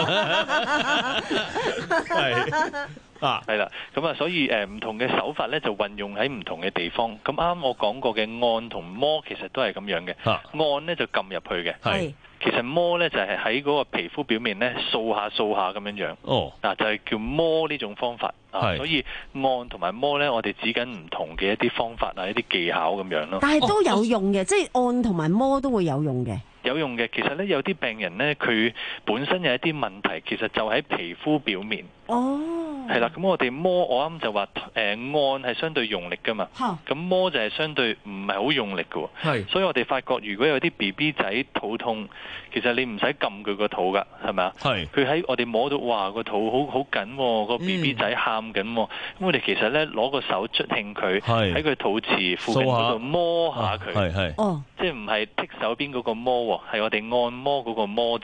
係啊， 係啦，咁啊，所以誒唔同嘅手法咧，就運用喺唔同嘅地方。咁啱我講過嘅按同摸，其實都係咁樣嘅。按咧就撳入去嘅。係。其實摸咧就係喺嗰個皮膚表面咧掃下掃下咁樣樣，哦，嗱就係叫摸呢種方法，啊，所以按同埋摸咧，我哋指緊唔同嘅一啲方法啊，一啲技巧咁樣咯。 但係都有用嘅，即係按同埋摸都會有用嘅。 有用嘅，其實咧有啲病人咧，佢本身有一啲問題，其實就喺皮膚表面。哦，係啦，咁我哋摸，我啱就話誒、呃、按係相對用力噶嘛，咁摸就係相對唔係好用力嘅。係，所以我哋發覺如果有啲 B B 仔肚痛，其實你唔使撳佢個肚噶，係咪啊？係，佢喺我哋摸到，哇個肚好好緊，個 B B 仔喊緊，咁、嗯、我哋其實咧攞個手捽興佢，喺佢肚臍附近嗰度摸下佢，係係，哦，即係唔係剔手邊嗰個摸，係我哋按摩嗰個摸字。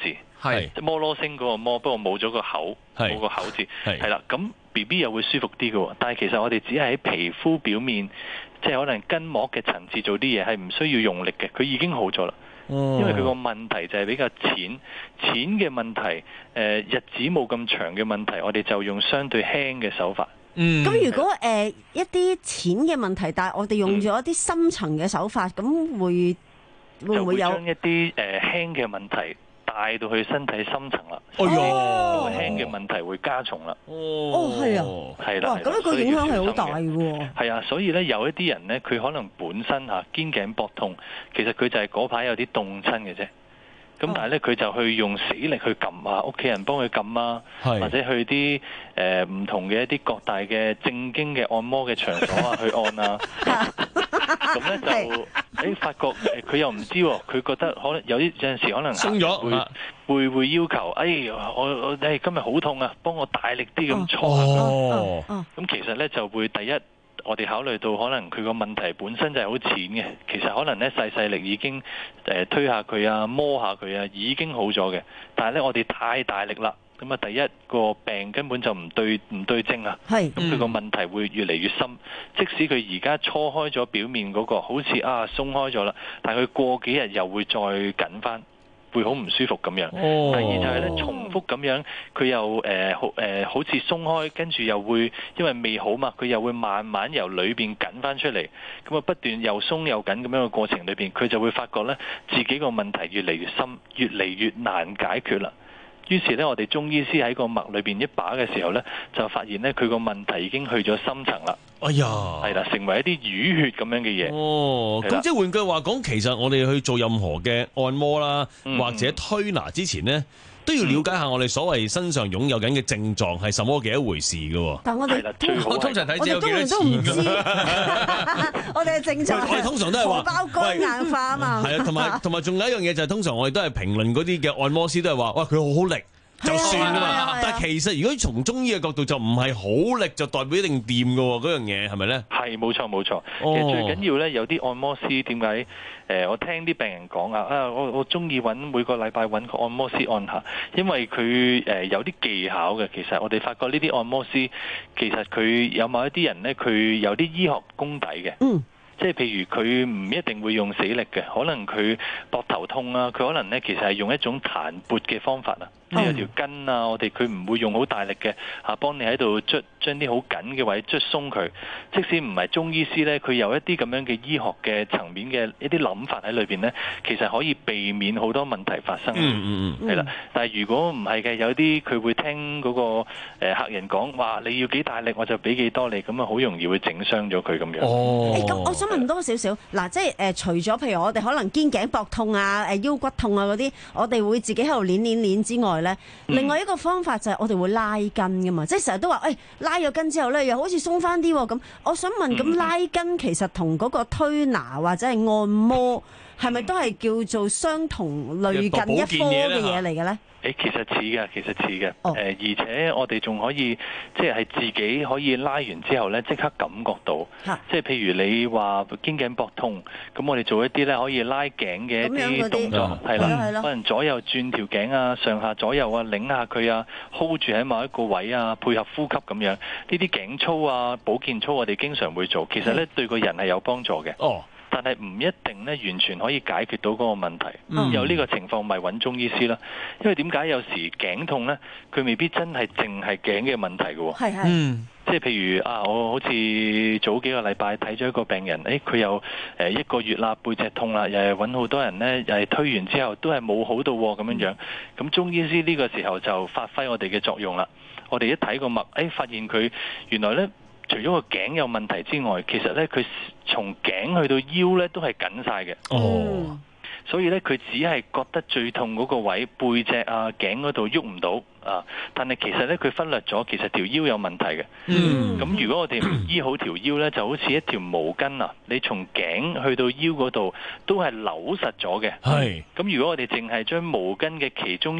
係摩羅星嗰個摩，不過冇咗個口，冇個口字，係啦。咁 B B 又會舒服啲嘅，但係其實我哋只係喺皮膚表面，即係可能筋膜嘅層次做啲嘢，係唔需要用力嘅，佢已經好咗啦。因為佢個問題就係比較淺，淺嘅問題，誒、呃、日子冇咁長嘅問題，我哋就用相對輕嘅手法。 嗯，咁如果誒、呃、一啲淺嘅問題，但係我哋用咗一啲深層嘅手法，咁、嗯、會會唔會有將一啲誒輕嘅問題帶到去身體深層啦？ 哎呀， 輕嘅問題會加重啦。 哦，係啊， 係啦， 咁一個影響係好大嘅。 係啊，所以咧有一啲人咧，佢可能本身嚇肩頸膊痛，其實佢就係嗰排有啲凍親嘅啫。咁但係咧，佢就去用死力去撳啊，屋企人幫佢撳啊，或者去啲誒唔同嘅一啲各大嘅正經嘅按摩嘅場所啊去按啊。咁咧就誒發覺誒佢又唔知喎，佢覺得可能有啲有陣時可能鬆咗， 會會會要求，哎我我誒今日好痛啊，幫我大力啲咁搓下。 哦， 咁其實咧就會第一。我哋考慮到可能佢個問題本身就係好淺嘅，其實可能咧細細力已經誒、呃、推下佢啊，摸下佢啊，已經好咗嘅。但係咧我哋太大力啦，咁啊第一個病根本就唔對唔對症啊，咁佢個問題會越嚟越深。即使佢而家搓開咗表面嗰、那個，好似啊鬆開咗啦，但係佢過幾日又會再緊翻。會好唔舒服咁樣。 哦、 第二就係咧重複咁樣，佢又誒、呃、好誒、呃、好似鬆開，跟住又會因為未好嘛，佢又會慢慢由裏邊緊翻出嚟，咁啊不斷又鬆又緊咁樣嘅過程裏邊，佢就會發覺咧自己個問題越嚟越深，越嚟越難解決啦。於是咧，我哋中醫師喺個脈裏邊一把嘅時候咧，就發現咧佢個問題已經去咗深層啦。 哎呀， 係啦，成為一啲淤血咁樣嘅嘢。 哦，咁即係換句話講，其實我哋去做任何嘅按摩啦， 嗯、 或者推拿之前呢，都要了解下我哋所謂身上擁有緊嘅症狀係什麼嘅一回事嘅。 但我哋通通常睇只有幾多錢㗎？ 我哋嘅症狀， 我哋通常都係話包肝硬化啊嘛。 係啊，同埋同埋仲有一樣嘢就係通常我哋都係評論嗰啲嘅按摩師都係話，哇佢好好力。就算噶嘛，但係其實如果從中醫嘅角度就唔係好力就代表一定掂㗎喎，嗰樣嘢係咪咧？ 係冇錯冇錯，其實最緊要咧有啲按摩師點解？誒我聽啲病人講啊，啊我我中意揾每個禮拜揾個按摩師按下，因為佢誒有啲技巧嘅。其實我哋發覺呢啲按摩師其實佢有某一啲人咧，佢有啲醫學功底嘅。嗯。即係譬如佢唔一定會用死力嘅，可能佢膊頭痛啊，佢可能咧其實係用一種彈撥嘅方法啊，即係有條筋啊，我哋佢唔會用好大力嘅嚇，幫你喺度捽將啲好緊嘅位捽鬆佢。即使唔係中醫師咧，佢有一啲咁樣嘅醫學嘅層面嘅一啲諗法喺裏邊咧，其實可以避免好多問題發生。 嗯嗯嗯， 係啦。但係如果唔係嘅，有啲佢會聽嗰個誒客人講話，你要幾大力我就俾幾多你，咁啊好容易會整傷咗佢咁樣。 哦， 咁我想問多少少嗱，即係誒、呃，除咗譬如我哋可能肩頸膊痛啊、誒腰骨痛啊嗰啲，我哋會自己喺度練練練之外咧，嗯、另外一個方法就係我哋會拉筋噶嘛，即係成日都話誒、哎、拉咗筋之後咧，又好似鬆翻啲咁。我想問，咁、嗯、拉筋其實同嗰個推拿或者係按摩係咪都係叫做相同類近一科嘅嘢嚟嘅咧？ 誒，其實似嘅，其實似嘅。誒、oh. 呃，而且我哋仲可以，即係自己可以拉完之後咧，即刻感覺到。Huh. 即係譬如你話肩頸膊痛，咁我哋做一啲咧可以拉頸嘅一啲動作，係啦，可能左右轉條頸啊，上下左右啊，擰下佢啊 ，hold 住喺某一個位啊，配合呼吸咁樣。呢啲頸操啊、保健操，我哋經常會做。其實咧、嗯、對個人係有幫助嘅。哦。Oh.但係唔一定咧，完全可以解決到嗰個問題。嗯、有呢個情況，咪揾中醫師啦。因為點解有時頸痛咧，佢未必真係淨係頸嘅問題嘅喎。係係。嗯。即係譬如啊，我好似早幾個禮拜睇咗一個病人，誒佢又誒一個月啦，背脊痛啦，又係揾好多人咧，又係推完之後都係冇好到咁樣樣。咁、嗯、中醫師呢個時候就發揮我哋嘅作用啦。我哋一睇個脈，誒發現佢原來咧。除咗個頸有問題之外，其實咧佢從頸去到腰咧都係緊晒嘅。哦，所以咧佢只係覺得最痛嗰個位背脊啊頸嗰度喐唔到啊，但係其實咧佢忽略咗，其實條腰有問題嘅。嗯，咁如果我哋唔醫好條腰咧，就好似一條毛巾啊，你從頸去到腰嗰度都係扭實咗嘅。係，咁如果我哋淨係將毛巾嘅其中一邊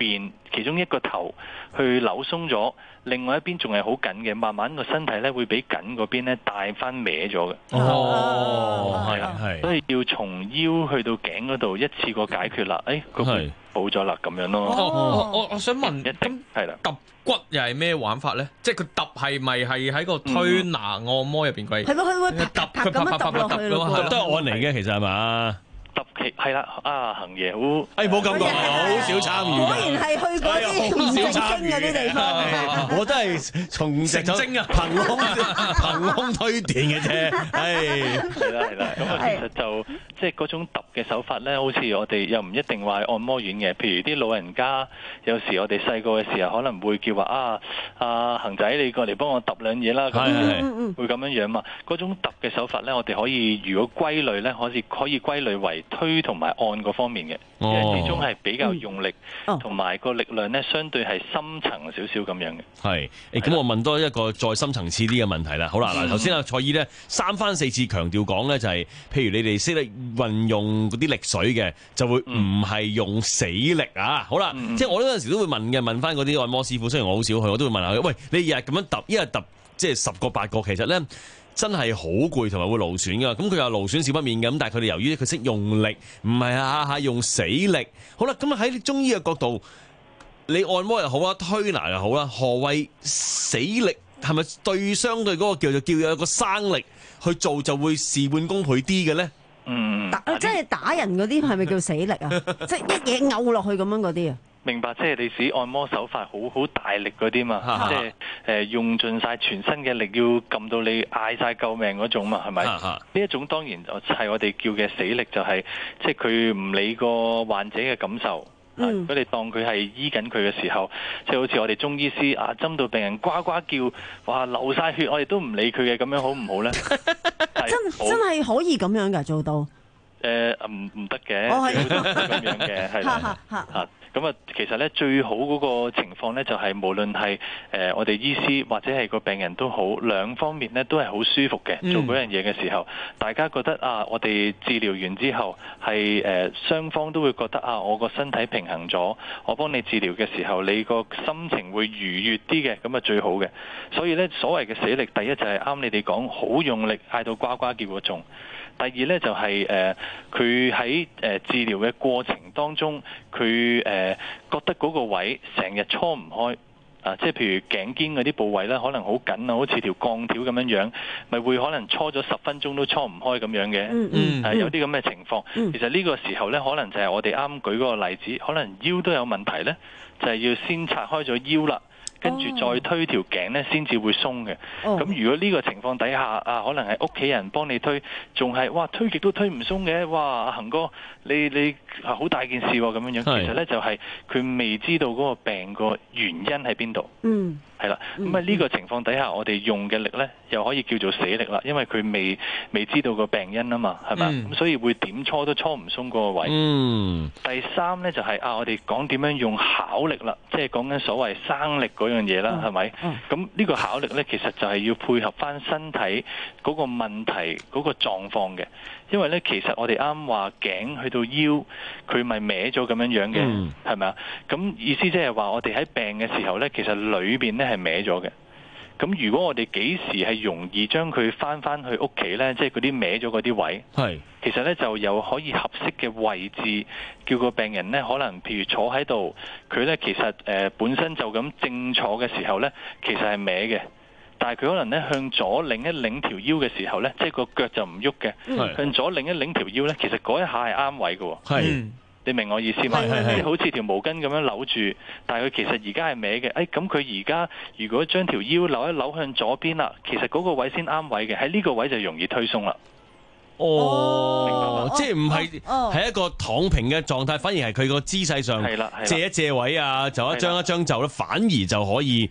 邊其中一個頭去扭鬆咗，另外一邊仲係好緊嘅，慢慢個身體咧會俾緊嗰邊咧帶翻歪咗嘅。 哦，係係， 所以要從腰去到頸嗰度一次過解決啦。誒，嗰邊補咗啦，咁樣咯。 我我我想問， 咁係啦， 揼骨又係咩玩法咧？即係佢揼係咪係喺個推拿按摩入邊鬼？ 係咯，佢會揼佢咁樣揼落去咯， 都係按嚟嘅，其實係嘛？ 揼其係啦，啊恒爺好， 哎冇咁講，好少參與。 果然係去過啲唔正經嗰啲地方。 我都係從成精啊，憑空憑空推斷嘅啫。係係啦係啦，咁啊其實就即係嗰種揼嘅手法咧，好似我哋又唔一定話按摩院嘅，譬如啲老人家，有時我哋細個嘅時候可能會叫話啊啊恒仔你過嚟幫我揼兩嘢啦，咁樣會咁樣樣嘛。嗰種揼嘅手法咧，我哋可以如果歸類咧，可以可以歸類為推同埋按嗰方面嘅，因為始終係比較用力，同埋個力量咧相對係深層少少咁樣嘅。 係，誒咁我問多一個再深層次啲嘅問題啦。好啦，嗱頭先阿蔡姨咧三番四次強調講咧就係，譬如你哋識得運用嗰啲力水嘅，就會唔係用死力啊。好啦，嗯、即係我呢陣時都會問嘅，問翻嗰啲按摩師傅，雖然我好少去，我都會問下佢，喂，你日日咁樣揼，一日揼即係十個八個，其實咧。真係好攰同埋會勞損噶，咁佢又勞損少不免嘅，咁但係佢哋由於佢識用力，唔係下下用死力。好啦，咁喺中醫嘅角度，你按摩又好啦，推拿又好啦，何謂死力？係咪對相對嗰個叫做叫有一個生力去做就會事半功倍啲嘅咧？ 嗯， 打即係打人嗰啲係咪叫死力啊？即係一嘢拗落去咁樣嗰啲啊？ 明白，即係你指按摩手法好好大力嗰啲嘛，即係誒用盡晒全身嘅力，要撳到你嗌晒救命嗰種嘛，係咪？呢一種當然就係我哋叫嘅死力，就係即係佢唔理個患者嘅感受。嗯，如果你當佢係醫緊佢嘅時候，即係好似我哋中醫師啊，針到病人呱呱叫，哇流晒血，我哋都唔理佢嘅，咁樣好唔好咧？ 真真係可以咁樣㗎做到？ 誒唔唔得嘅，好多咁樣嘅係啦嚇。咁啊，其實咧最好嗰個情況咧，就係無論係誒我哋醫師或者係個病人都好，兩方面咧都係好舒服嘅。做嗰樣嘢嘅時候，大家覺得啊，我哋治療完之後係誒雙方都會覺得啊，我個身體平衡咗，我幫你治療嘅時候，你個心情會愉悅啲嘅，咁啊最好嘅。所以咧，所謂嘅死力，第一就係啱你哋講，好用力嗌到呱呱叫嗰種。第二咧就係誒佢喺誒治療嘅過程當中，佢誒、呃、覺得嗰個位成日搓唔開啊，即係譬如頸肩嗰啲部位咧，可能好緊啊，好似條鋼條咁樣樣，咪會可能搓咗十分鐘都搓唔開咁樣嘅，嗯嗯，係有啲咁嘅情況。嗯、其實呢個時候咧，可能就係我哋啱舉嗰個例子，可能腰都有問題咧，就係、是、要先拆開咗腰啦。跟住再推條頸咧，先至會鬆嘅。咁、oh. 如果呢個情況底下啊，可能係屋企人幫你推，仲係哇推極都推唔鬆嘅，哇阿恒哥，你你好大件事喎咁樣樣。其實咧就係佢未知道嗰個病個原因喺邊度。嗯。Mm. 係啦，咁啊呢個情況底下，我哋用嘅力咧，又可以叫做死力啦，因為佢未未知道個病因啊嘛，係咪？咁、嗯、所以會點搓都搓唔鬆嗰個位。嗯。第三咧就係、是、啊，我哋講點樣用巧力啦，即係講緊所謂生力嗰樣嘢啦，係咪？嗯。咁呢個巧力咧，其實就係要配合翻身體嗰個問題嗰個狀況嘅，因為咧其實我哋啱話頸去到腰，佢咪歪咗咁樣樣嘅，係咪啊？咁意思即係話我哋喺病嘅時候咧，其實裏邊咧係歪咗嘅。咁如果我哋幾時係容易將佢翻翻去屋企咧，即係嗰啲歪咗嗰啲位，係其實咧就有可以合適嘅位置，叫個病人咧可能譬如坐喺度，佢咧其實誒、呃、本身就咁正坐嘅時候咧，其實係歪嘅。但係佢可能咧向左擰一擰條腰嘅時候咧，即係個腳就唔喐嘅，嗯、向左擰一擰條腰咧，其實嗰一下係啱位嘅。係。嗯你明我意思嘛？即係好似條毛巾咁樣扭住，但係佢其實而家係歪嘅。誒，咁佢而家如果將條腰扭一扭向左邊啦，其實嗰個位先啱位嘅，喺呢個位就容易推鬆啦。 哦，明白嘛？即係唔係係一個躺平嘅狀態，反而係佢個姿勢上借一借位啊，就一張一張就咧，反而就可以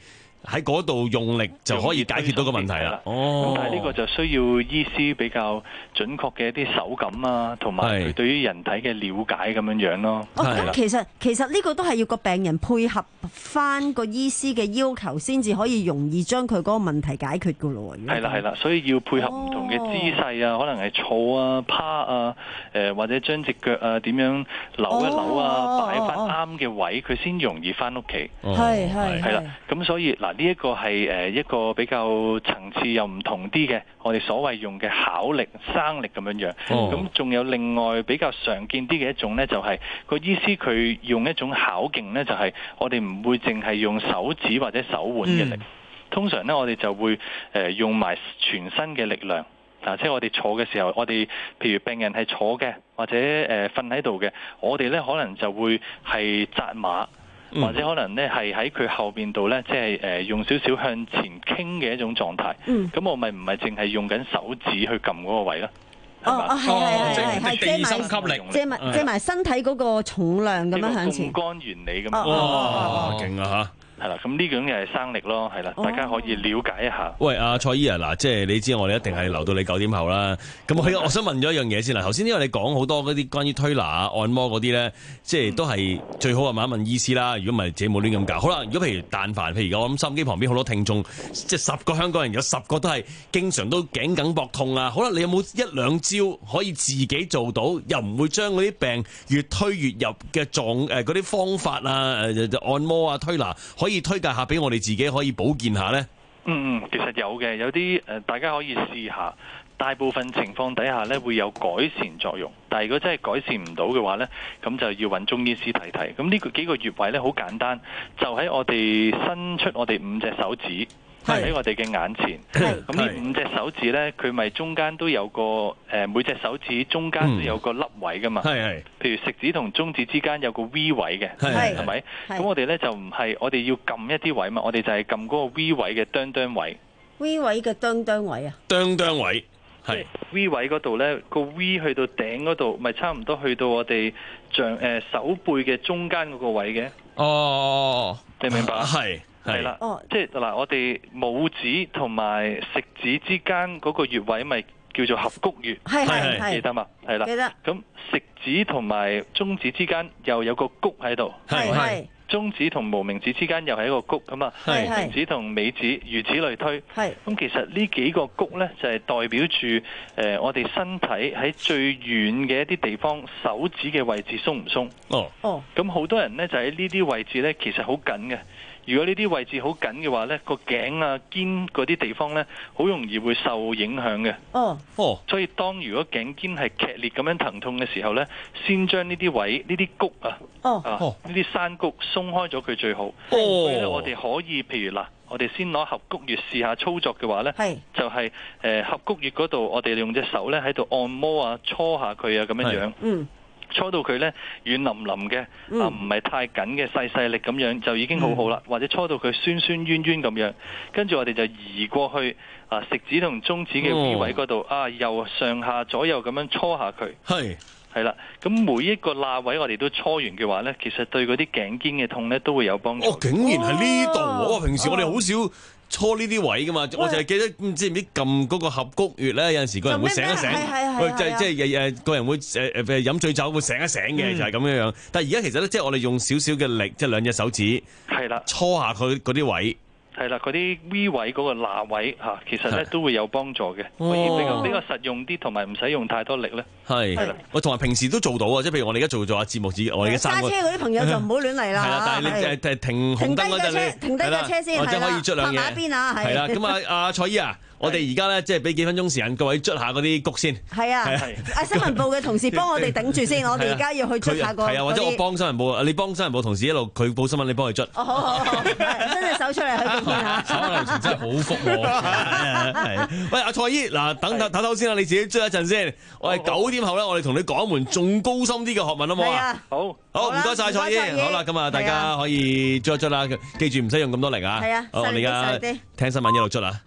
喺嗰度用力就可以解決到個問題啦。哦， 咁但係呢個就需要醫師比較準確嘅一啲手感啊，同埋佢對於人體嘅了解咁樣樣咯。 哦，咁其實其實呢個都係要個病人配合翻個醫師嘅要求，先至可以容易將佢嗰個問題解決噶咯。 係啦係啦，所以要配合唔同嘅姿勢啊，可能係坐啊、趴啊，誒或者將隻腳啊點樣扭一扭啊，擺翻啱嘅位，佢先容易翻屋企。 係係係啦，咁所以嗱呢一個係誒一個比較層次又唔同啲嘅，我哋所謂用嘅考力、生力咁樣樣。咁仲有另外比較常見啲嘅一種咧，就係個醫師佢用一種巧勁咧，就係我哋唔會淨係用手指或者手腕嘅力，通常咧我哋就會誒用埋全身嘅力量。嗱，即係我哋坐嘅時候，我哋譬如病人係坐嘅，或者誒瞓喺度嘅，我哋咧可能就會係紮馬。或者可能咧係喺佢後邊度咧，即係誒用少少向前傾嘅一種狀態。嗯，咁我咪唔係淨係用緊手指去撳嗰個位咯。 哦哦，係係係係，借埋借埋借埋身體嗰個重量咁樣向前。 槓桿原理咁樣。 哦，勁啊嚇！ 係啦，咁呢種又係生力咯，係啦，大家可以了解一下。 喂，阿蔡醫啊，嗱，即係你知我哋一定係留到你九點後啦。咁我我想問咗一樣嘢先啦。頭先因為你講好多嗰啲關於推拿啊、按摩嗰啲咧，即係都係最好係問一問醫師啦。如果唔係自己冇亂咁搞。好啦，如果譬如但凡譬如我諗收音機旁邊好多聽眾，即係十個香港人有十個都係經常都頸梗膊痛啊。好啦，你有冇一兩招可以自己做到，又唔會將嗰啲病越推越入嘅狀誒嗰啲方法啊、誒按摩啊、推拿可以推介下俾我哋自己可以保健下呢？ 嗯嗯，其實有嘅，有啲誒大家可以試下。大部分情況底下咧會有改善作用，但係如果真係改善唔到嘅話咧，咁就要揾中醫師睇睇。咁呢個幾個穴位咧好簡單，就喺我哋伸出我哋五隻手指。喺我哋嘅眼前，咁呢五隻手指咧，佢咪中間都有個誒、呃，每隻手指中間都有個凹位噶嘛。係係、嗯。譬如食指同中指之間有個 V 位嘅，係係咪？咁我哋咧就唔係，我哋要撳一啲位嘛，我哋就係撳嗰個 V 位嘅哚哚位。 V 位嘅哚哚位啊？ 哚哚位係 V 位嗰度咧，個 V 去到頂嗰度，咪差唔多去到我哋像誒手背嘅中間嗰個位嘅。哦，你明白？係。係啦，即係嗱，我哋拇指同埋食指之間嗰個穴位咪叫做合谷穴，係係係，記得嘛？係啦，記得。咁食指同埋中指之間又有個谷喺度，係係。中指同無名指之間又係一個谷咁啊，食指同尾指如此類推。係咁，其實呢幾個谷咧就係代表住誒我哋身體喺最遠嘅一啲地方，手指嘅位置鬆唔鬆？哦哦。咁好多人咧就喺呢啲位置咧，其實好緊嘅。如果呢啲位置好緊嘅話呢，個頸啊、肩嗰啲地方呢，好容易會受影響嘅。哦哦，所以當如果頸肩係劇烈咁樣疼痛嘅時候呢，先將呢啲位、呢啲谷啊，哦啊呢啲山谷鬆開咗佢最好。哦，所以我哋可以譬如嗱，我哋先攞合谷穴試下操作嘅話呢，係就係誒合谷穴嗰度，我哋用隻手呢喺度按摩啊、搓下佢啊咁樣樣。嗯。搓到佢咧軟腍腍嘅，啊唔係太緊嘅細細力咁樣就已經好好啦。嗯、或者搓到佢酸酸冤冤咁樣，跟住我哋就移過去啊食指同中指嘅 V 位嗰度，哦、啊右上下左右咁樣搓下佢。係係啦，咁每一個罅位我哋都搓完嘅話咧，其實對嗰啲頸肩嘅痛咧都會有幫助。哦，竟然係呢度喎！平時我哋好少搓呢啲位噶嘛，我就係記得唔知唔知撳嗰個合谷穴咧，有陣時個人會醒一醒，喂，即係即係誒個人會誒誒飲醉酒會醒一醒嘅，就係咁樣樣。但係而家其實咧，即係我哋用少少嘅力，即係兩隻手指，係啦，搓下佢嗰啲位。係啦，嗰啲 V 位嗰個罅位嚇，其實咧都會有幫助嘅，可以比較比較實用啲，同埋唔使用太多力咧。係，係啦，我同埋平時都做到啊！即係譬如我哋而家做做下節目，我哋嘅揸車嗰啲朋友就唔好亂嚟啦。係啦，但係你誒誒停紅燈嗰陣咧，停低架車先，或者可以捽兩嘢。拍埋一邊啊，係啦。咁啊，阿蔡醫啊。我哋而家咧，即係俾幾分鐘時間，各位捽下嗰啲谷先。係啊，阿新聞部嘅同事幫我哋頂住先，我哋而家要去捽下個。係啊，或者我幫新聞部，你幫新聞部同事一路佢報新聞，你幫佢捽。哦，好好好，伸隻手出嚟去貢獻下。手流程真係好服我。係，喂，阿蔡醫，嗱，等等唞唞先啦，你自己捽一陣先。我哋九點後咧，我哋同你講一門仲高深啲嘅學問好冇啊？好，好，唔該晒蔡醫。好啦，咁啊，大家可以捽一捽啦，記住唔使用咁多力啊。係啊，好，我哋而家聽新聞一路捽啊。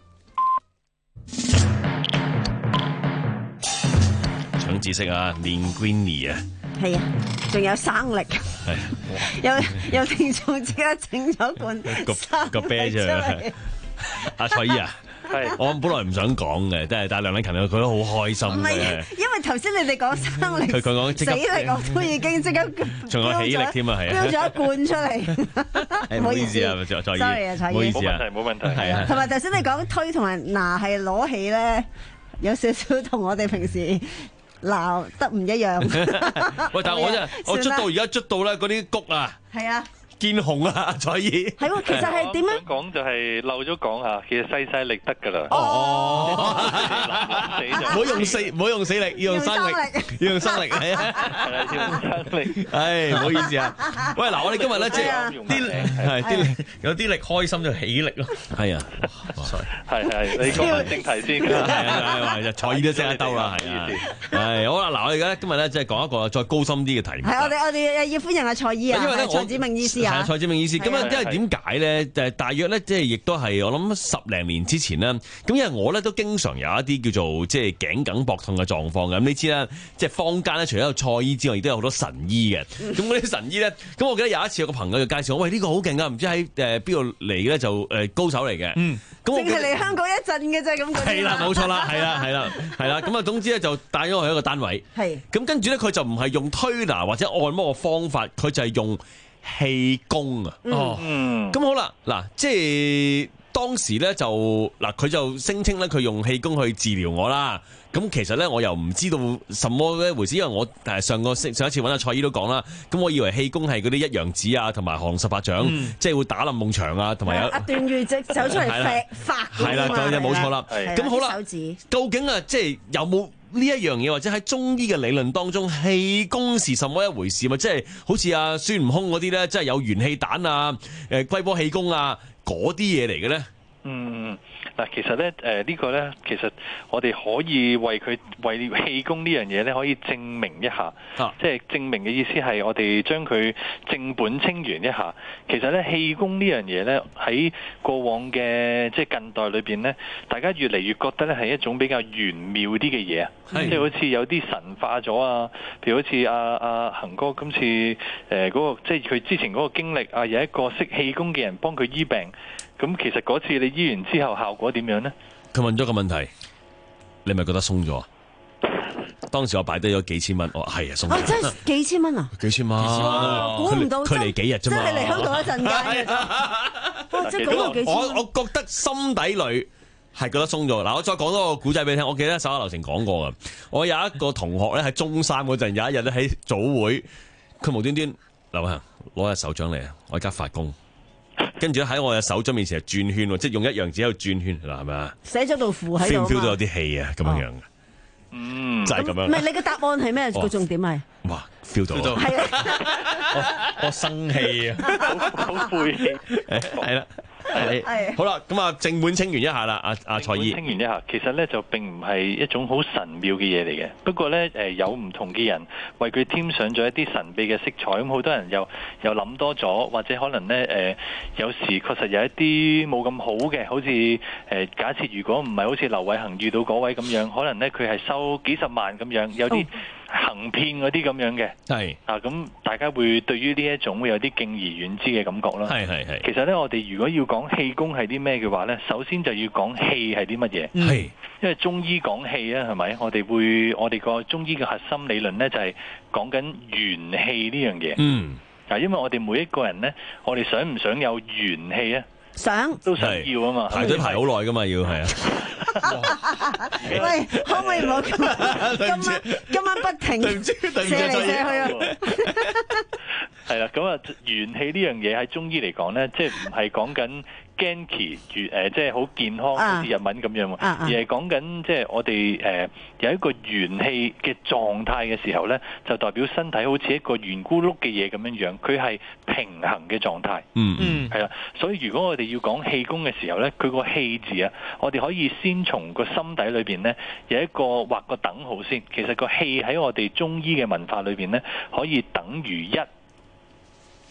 搶知識啊，練 Greeny 啊， 係啊，仲有生力，有有聽眾即刻整咗罐生個啤出嚟。阿蔡姨啊！我本來唔想講嘅，但係但係梁禮勤佢都好開心嘅。 唔係，因為頭先你哋講生力， 佢佢講死力，我都已經即刻仲有起力添啊，係啊， 飆咗一罐出嚟。 唔好意思啊，蔡蔡姨 ，sorry 啊，蔡姨， 唔好意思啊， 冇問題，冇問題， 係啊。 同埋頭先你講推同埋拿係攞起咧，有少少同我哋平時鬧得唔一樣。 喂，但係我真係我捽到而家捽到咧，嗰啲谷啊， 係啊。 見紅啊，蔡姨係喎，其實係點樣講就係漏咗講下，其實細細力得㗎啦。 哦，唔好用死，唔好用死力，要用生力，要用生力，係啊， 係啊，要用生力。 唉，唔好意思啊。喂，嗱，我哋今日咧即係啲係啲有啲力開心就起力咯。係啊， 係係，你講翻正題先。 係啊，係啊，蔡姨都識得兜啦，係啊。係好啦，嗱，我哋而家今日咧即係講一個再高深啲嘅題目。 係我哋我哋要歡迎阿蔡姨啊， 因為咧蔡子明醫師。 係蔡子明醫師，咁啊，因為點解咧？誒，大約咧，即係亦都係我諗十零年之前啦。咁因為我咧都經常有一啲叫做即係頸梗膊痛嘅狀況嘅。咁你知啦，即係坊間咧，除咗有蔡醫之外，亦都有好多神醫嘅。咁嗰啲神醫咧，咁我記得有一次有個朋友就介紹我，喂，呢個好勁啊！唔知喺誒邊度嚟咧，就誒高手嚟嘅。嗯，咁我淨係嚟香港一陣嘅啫，咁係啦，冇錯啦，係啦，係啦，係啦。咁啊，總之咧就帶咗我去一個單位。係。咁跟住咧，佢就唔係用推拿或者按摩嘅方法，佢就係用氣功啊！哦，咁好啦，嗱，即係當時咧就嗱，佢就聲稱咧佢用氣功去治療我啦。咁其實咧我又唔知道什麼一回事，因為我誒上個上一次揾阿蔡醫都講啦，咁我以為氣功係嗰啲一陽指啊，同埋降龍十八掌，嗯、即係會打冧夢牆啊，同埋有一段月直走出嚟發係啦，講嘢冇錯啦。咁好啦，究竟啊，即係有冇呢一樣嘢，或者喺中醫嘅理論當中，氣功是什麼一回事嘛？即係好似阿孫悟空嗰啲咧，即係有元氣彈啊、誒龜波氣功啊嗰啲嘢嚟嘅咧？ 嗯。嗱，其實咧，誒、呃、呢、這個咧，其實我哋可以為佢為氣功呢樣嘢咧，可以證明一下，啊、即係證明嘅意思係我哋將佢正本清源一下。其實咧，氣功呢樣嘢咧，喺過往嘅即係近代裏邊咧，大家越嚟越覺得咧係一種比較玄妙啲嘅嘢啊，即係好似有啲神化咗啊。譬如好似阿阿恒哥今次誒嗰、呃那個，即係佢之前嗰個經歷啊，有一個識氣功嘅人幫佢醫病。咁其實嗰次你醫完之後效果點樣呢？ 佢問咗個問題，你咪覺得鬆咗啊？當時我擺低咗幾千蚊，我係啊鬆咗。 啊，真係幾千蚊啊？ 幾千蚊， 估唔到， 佢嚟幾日啫嘛？ 真係嚟香港一陣間嘅。哇！即係講到幾千蚊。 我我覺得心底裏係覺得鬆咗。嗱，我再講多個古仔俾你聽。我記得手下留情講過噶。我有一個同學咧喺中三嗰陣，有一日咧喺早會，佢無端端劉行攞隻手掌嚟啊！我而家發功。跟住喺我嘅手掌面前轉圈喎，即係用一樣紙喺度轉圈，嗱係咪啊？ 寫咗道符喺度 feel 到有啲氣啊，咁樣樣嘅，嗯，就係咁樣。 唔係你嘅答案係咩？個重點係哇 feel 到， 係啊， 我生氣啊， 好晦氣， 係啦。係好啦，咁啊正本清源一下啦，阿阿蔡醫。 正本清源一下，其實咧就並唔係一種好神妙嘅嘢嚟嘅。不過咧，誒有唔同嘅人為佢添上咗一啲神秘嘅色彩，咁好多人又又諗多咗，或者可能咧誒有時確實有一啲冇咁好嘅，好似誒假設如果唔係好似劉偉恒遇到嗰位咁樣，可能咧佢係收幾十萬咁樣，有啲行騙嗰啲咁樣嘅。係啊，咁大家會對於呢一種會有啲敬而遠之嘅感覺啦。係係係。其實咧，我哋如果要講氣功係啲咩嘅話咧，首先就要講氣係啲乜嘢。係，因為中醫講氣啊，係咪？我哋會我哋個中醫嘅核心理論咧就係講緊元氣呢樣嘢。嗯。嗱，因為我哋每一個人咧，我哋想唔想有元氣啊？ 想， 都想要啊嘛。 排隊排好耐噶嘛，要係啊。 喂，可唔可以唔好今晚今晚不停射嚟射去啊？ 係啦，咁啊，元氣呢樣嘢喺中醫嚟講咧，即係唔係講緊 Genki 誒，即係好健康，好似日文咁樣，啊、而係講緊即係我哋誒、呃、有一個元氣嘅狀態嘅時候咧，就代表身體好似一個圓咕碌嘅嘢咁樣樣，佢係平衡嘅狀態。嗯嗯，係啦，所以如果我哋要講氣功嘅時候咧，佢個氣字啊，我哋可以先從個心底裏邊咧有一個畫個等號先。其實個氣喺我哋中醫嘅文化裏邊咧，可以等於一。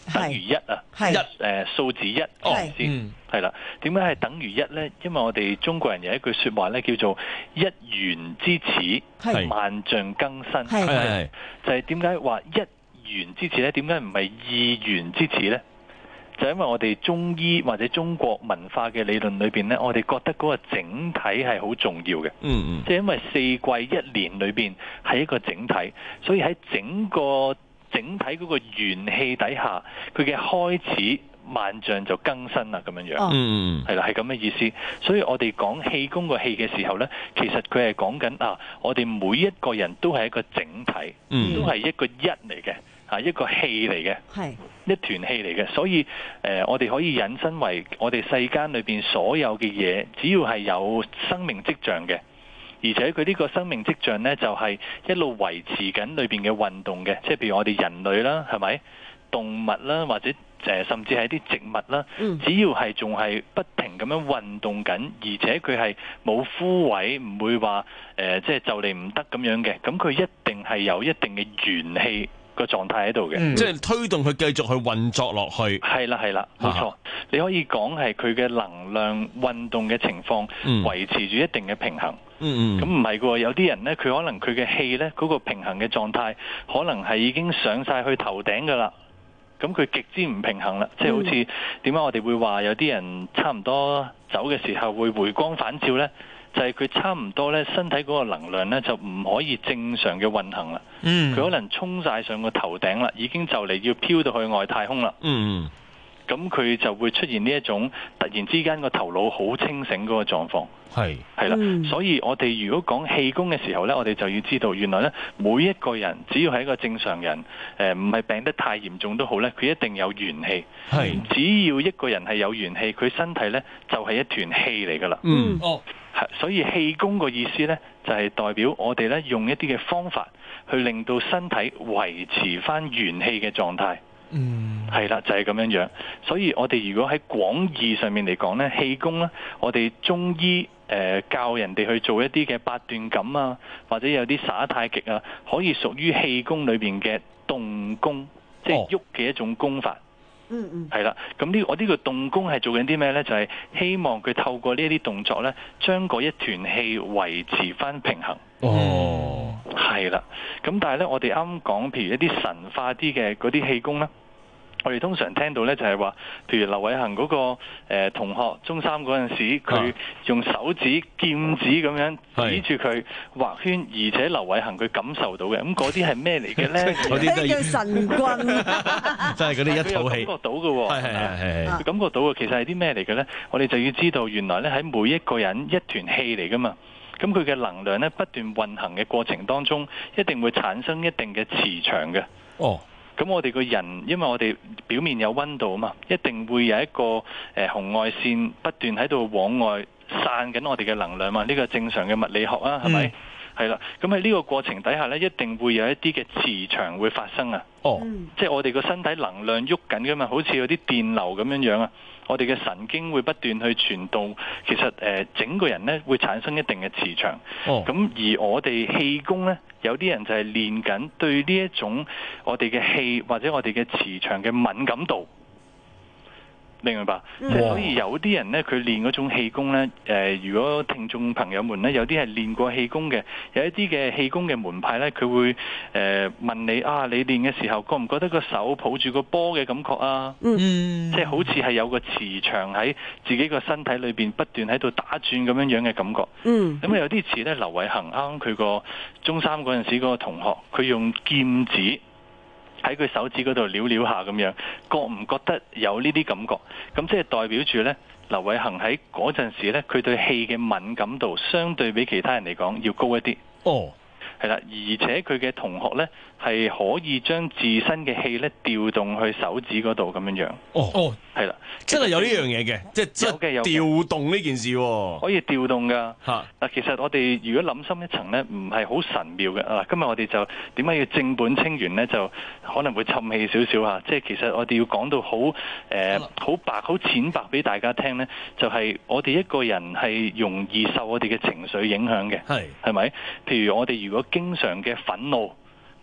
等於一啊，一誒數字一先係啦。點解係等於一咧？因為我哋中國人有一句説話咧，叫做一元之始，萬象更新。係就係點解話一元之始咧？點解唔係二元之始咧？就因為我哋中醫或者中國文化嘅理論裏邊咧，我哋覺得嗰個整體係好重要嘅。嗯嗯。即係因為四季一年裏邊係一個整體，所以喺整個整體嗰個元氣底下，佢嘅開始萬象就更新啦，咁樣樣。嗯嗯。係啦，係咁嘅意思。所以我哋講氣功個氣嘅時候咧，其實佢係講緊啊，我哋每一個人都係一個整體，嗯、都係一個一嚟嘅。啊，一個氣嚟嘅，係一團氣嚟嘅，所以誒、呃，我哋可以引申為我哋世間裏邊所有嘅嘢，只要係有生命跡象嘅，而且佢呢個生命跡象呢，就係、是、一路維持緊裏邊嘅運動嘅，即係譬如我哋人類啦，係咪動物啦，或者誒、呃、甚至係啲植物啦，嗯、只要係仲係不停咁樣運動緊，而且佢係冇枯萎，唔會話誒、呃、即係就嚟唔得咁樣嘅，咁佢一定係有一定嘅元氣個狀態喺度嘅， 即係推動佢繼續去運作落去。 係啦係啦，冇錯。你可以講係佢嘅能量運動嘅情況，維持住一定嘅平衡。嗯嗯。咁唔係嘅，有啲人呢，佢可能佢嘅氣呢，嗰個平衡嘅狀態，可能係已經上晒去頭頂噶啦。咁佢極之唔平衡啦，即係好似點解我哋會話有啲人差唔多走嘅時候會回光返照呢？就係佢差唔多咧，身體嗰個能量咧就唔可以正常嘅運行啦。嗯，佢可能衝晒上個頭頂啦，已經就嚟要飄到去外太空啦。嗯，咁佢就會出現呢一種突然之間個頭腦好清醒嗰個狀況。係係啦，嗯、所以我哋如果講氣功嘅時候咧，我哋就要知道，原來咧每一個人只要係一個正常人，誒唔係病得太嚴重都好咧，佢一定有元氣。係是，只要一個人係有元氣，佢身體咧就係一團氣嚟噶啦。嗯，哦。所以氣功個意思呢，就係代表我哋呢用一啲嘅方法去令到身體維持翻元氣嘅狀態。嗯，係啦，就係咁樣樣。所以我哋如果喺廣義上面嚟講呢，氣功呢，我哋中醫誒、呃、教人哋去做一啲嘅八段錦啊，或者有啲耍太極啊，可以屬於氣功裏邊嘅動功，即係喐嘅一種功法。嗯嗯，係啦，咁呢，我呢個動功係做緊啲咩呢？就係、是、希望佢透過呢一啲動作呢，將嗰一團氣維持翻平衡。哦，係啦，咁但係呢，我哋啱啱講，譬如一啲神化啲嘅嗰啲氣功呢，我哋通常聽到呢就係話，譬如劉偉恒嗰個、呃、同學中三嗰陣時，佢用手指劍指咁樣指住佢畫圈，而且劉偉恒佢感受到嘅，咁嗰啲係咩嚟嘅咧？嗰啲都叫神棍， 真係嗰啲一套戲。 感覺到嘅喎，係係係係，感覺到嘅其實係啲咩嚟嘅咧？我哋就要知道，原來咧喺每一個人一團氣嚟噶嘛，咁佢嘅能量咧不斷運行嘅過程當中，一定會產生一定嘅磁場嘅。哦。咁我哋個人，因為我哋表面有溫度啊嘛，一定會有一個誒、呃、紅外線不斷喺度往外散緊我哋嘅能量嘛，呢、這個正常嘅物理學啊，係咪？係啦、嗯，咁喺呢個過程底下呢，一定會有一啲嘅磁場會發生啊。哦，即係我哋個身體能量喐緊噶嘛，好似有啲電流咁樣樣啊。我哋嘅神經會不斷去傳導，其實誒、呃、整個人呢會產生一定嘅磁場。哦，咁而我哋氣功呢，有啲人就係練緊對呢一種我哋嘅氣或者我哋嘅磁場嘅敏感度。明唔明白？嗯、所以有啲人呢，佢練嗰種氣功呢，誒、呃，如果聽眾朋友們呢，有啲係練過氣功嘅，有一啲嘅氣功嘅門派呢，佢會誒、呃、問你啊，你練嘅時候覺唔覺得個手抱住個波嘅感覺啊？嗯，即係好似係有個磁場喺自己個身體裏邊不斷喺度打轉咁樣樣嘅感覺。嗯，咁有啲似呢，劉偉恒啱佢個中三嗰陣時嗰個同學，佢用劍指喺佢手指嗰度撩撩下咁樣，覺唔覺得有呢啲感覺？咁即係代表住呢，劉偉恒喺嗰陣時呢，佢對氣嘅敏感度相對比其他人嚟講要高一啲。哦，係啦，而且佢嘅同學呢，係可以將自身嘅氣呢調動去手指嗰度咁樣樣。哦哦，係啦， 真係有呢樣嘢嘅，即係有嘅有調動呢件事， 可以調動噶。嚇嗱，其實我哋如果諗深一層呢，唔係好神妙嘅啊。今日我哋就點解要正本清源呢？就可能會沉氣少少嚇。即係其實我哋要講到好誒好白好淺白俾大家聽呢，就係、是、我哋一個人係容易受我哋嘅情緒影響嘅。係係咪？譬如我哋如果經常嘅憤怒，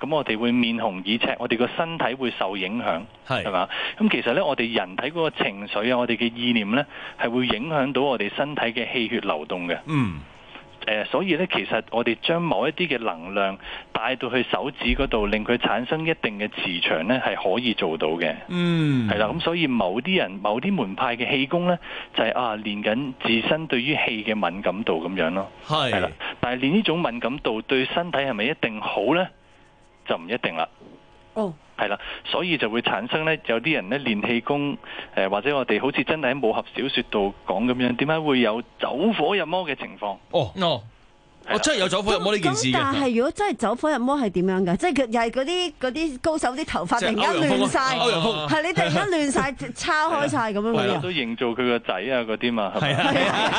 咁我哋會面紅耳赤，我哋個身體會受影響，係嘛？咁其實咧，我哋人體嗰個情緒啊，我哋嘅意念咧，係會影響到我哋身體嘅氣血流動嘅。嗯。誒、呃，所以咧，其實我哋將某一啲嘅能量帶到去手指嗰度，令佢產生一定嘅磁場咧，係可以做到嘅。嗯，係啦，咁所以某啲人、某啲門派嘅氣功咧，就係、是、啊練緊自身對於氣嘅敏感度咁樣咯。係，係啦，但係練呢種敏感度對身體係咪一定好咧？就唔一定啦。哦。係啦，所以就會產生咧，有啲人咧練氣功，誒、呃、或者我哋好似真係喺武俠小說度講咁樣，點解會有走火入魔嘅情況？哦哦。 我、哦、真係有走火入魔呢件事嘅。 但係如果真係走火入魔係點樣嘅？即係佢又係嗰啲嗰啲高手啲頭髮突然間亂晒，係你突然間亂晒，叉開晒咁樣嗰啲。 都營造佢個仔啊嗰啲嘛，係咪？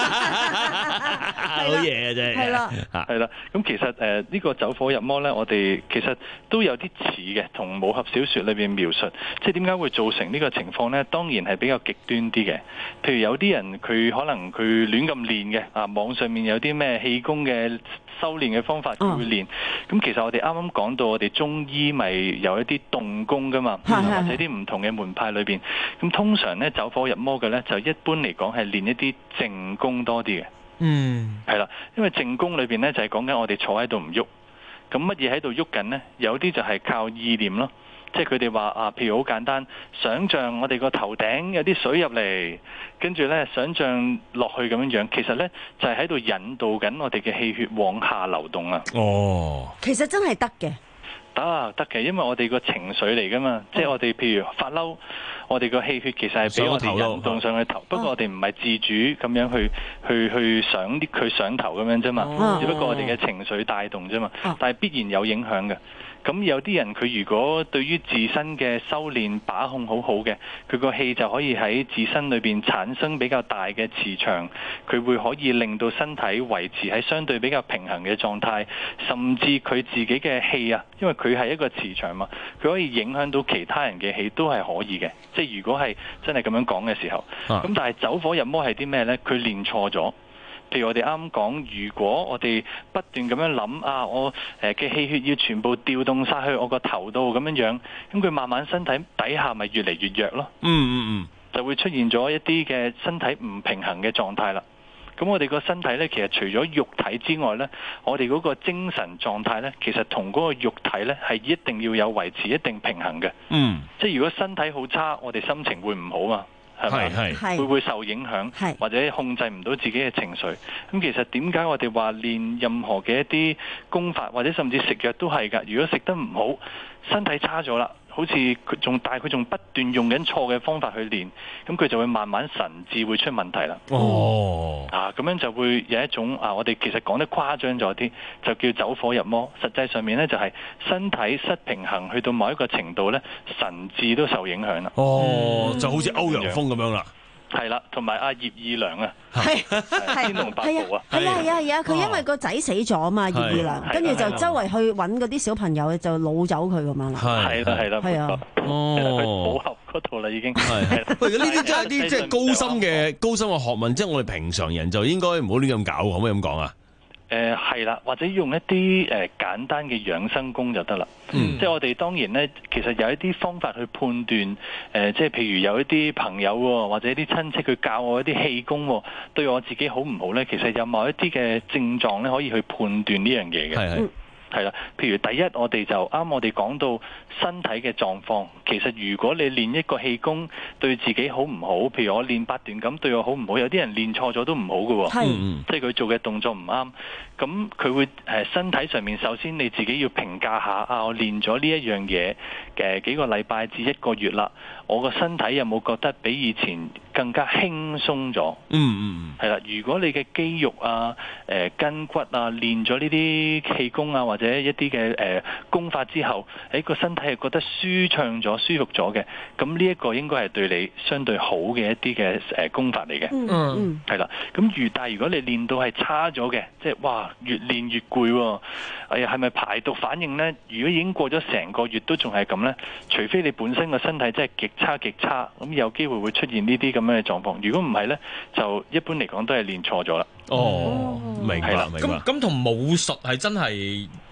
好嘢啊真係。係啦， 係啦。咁其實誒呢、呃這個走火入魔咧，我哋其實都有啲似嘅，同武俠小說裏邊描述，即係點解會造成呢個情況咧？當然係比較極端啲嘅。譬如有啲人佢可能佢亂咁練嘅啊，網上面有啲咩氣功嘅修煉嘅方法佢會練，咁、嗯、其實我哋啱啱講到我哋中醫咪有一啲動功噶嘛，或者啲唔同嘅門派裏邊，咁通常咧走火入魔嘅咧就一般嚟講係練一啲靜功多啲嘅。嗯，係啦，因為靜功裏邊咧就係講緊我哋坐喺度唔喐，咁乜嘢喺度喐緊呢？有啲就係靠意念咯。即係佢哋話啊，譬如好簡單，想像我哋個頭頂有啲水入嚟，跟住咧想像落去咁樣樣，其實咧就係喺度引導緊我哋嘅氣血往下流動啊。哦， 其實真係得嘅， 得得嘅，因為我哋個情緒嚟噶嘛，哦、即係我哋譬如發嬲，我哋個氣血其實係俾我哋引動上去頭，不過我哋唔係自主咁樣去去去想啲佢上頭咁樣啫嘛，哦、只不過我哋嘅情緒帶動啫嘛，哦、但係必然有影響嘅。咁有啲人佢如果對於自身嘅修煉把控好好嘅，佢個氣就可以喺自身裏邊產生比較大嘅磁場，佢會可以令到身體維持喺相對比較平衡嘅狀態，甚至佢自己嘅氣啊，因為佢係一個磁場嘛，佢可以影響到其他人嘅氣都係可以嘅。即係如果係真係咁樣講嘅時候，咁、啊、但係走火入魔係啲咩呢？佢練錯咗。譬如我哋啱講，如果我哋不斷咁樣諗啊，我誒嘅氣血要全部調動晒去我個頭度咁樣樣，咁佢慢慢身體底下咪越嚟越弱咯。嗯嗯嗯，就會出現咗一啲嘅身體唔平衡嘅狀態啦。咁我哋個身體呢，其實除咗肉體之外呢，我哋嗰個精神狀態呢，其實同嗰個肉體呢係一定要有維持一定平衡嘅。嗯，即係如果身體好差，我哋心情會唔好嘛。係係，會唔會受影響，或者控制唔到自己嘅情緒？咁其實點解我哋話練任何嘅一啲功法，或者甚至食藥都係㗎？如果食得唔好，身體差咗啦。好似佢仲，但係佢仲不斷用緊錯嘅方法去練，咁佢就會慢慢神志會出問題啦。哦，啊，咁樣就會有一種啊，我哋其實講得誇張咗啲，就叫走火入魔。實際上面呢，就係身體失平衡，去到某一個程度呢，神志都受影響啦。 哦，嗯、就好似歐陽鋒咁樣啦。 係啦，同埋阿葉二娘啊，係係天龍八部啊， 係啊係啊係啊，佢因為個仔死咗嘛，葉二娘，跟住就周圍去揾嗰啲小朋友，就擄走佢咁樣啦。 係啦係啦， 係啊， 哦，去武俠嗰度啦已經。係， 喂，呢啲真係啲即係高深嘅高深嘅學問，即係我哋平常人就應該唔好亂咁搞，可唔可以咁講啊？ 誒係啦，或者用一啲誒、呃、簡單嘅養生功就得啦。嗯、即係我哋當然咧，其實有一啲方法去判斷誒、呃，即係譬如有一啲朋友或者啲親戚佢教我一啲氣功，對我自己好唔好咧？其實有某一啲嘅症狀咧，可以去判斷呢樣嘢嘅。係係。係啦，譬如第一，我哋就啱我哋講到身體嘅狀況。其實如果你練一個氣功對自己好唔好，譬如我練八段錦對我好唔好，有啲人練錯咗都唔好嘅喎。係，即係佢做嘅動作唔啱，咁佢會誒身體上面首先你自己要評價下啊，我練咗呢一樣嘢嘅幾個禮拜至一個月啦，我個身體有冇覺得比以前更加輕鬆咗？嗯嗯，係啦，如果你嘅肌肉啊、誒、呃、筋骨啊練咗呢啲氣功啊或者一啲嘅誒功法之後，喺個身體係覺得舒暢咗、舒服咗嘅，咁呢一個應該係對你相對好嘅一啲嘅誒功法嚟嘅。嗯嗯，係啦，咁如但係如果你練到係差咗嘅，即係哇越練越攰喎，哎呀係咪排毒反應呢？如果已經過咗成個月都仲係咁呢，除非你本身個身體真係極差極差，咁有機會會出現呢啲咁樣嘅狀況。如果唔係呢，就一般嚟講都係練錯咗啦。 哦，明白啦，明白。 咁咁同武術係真係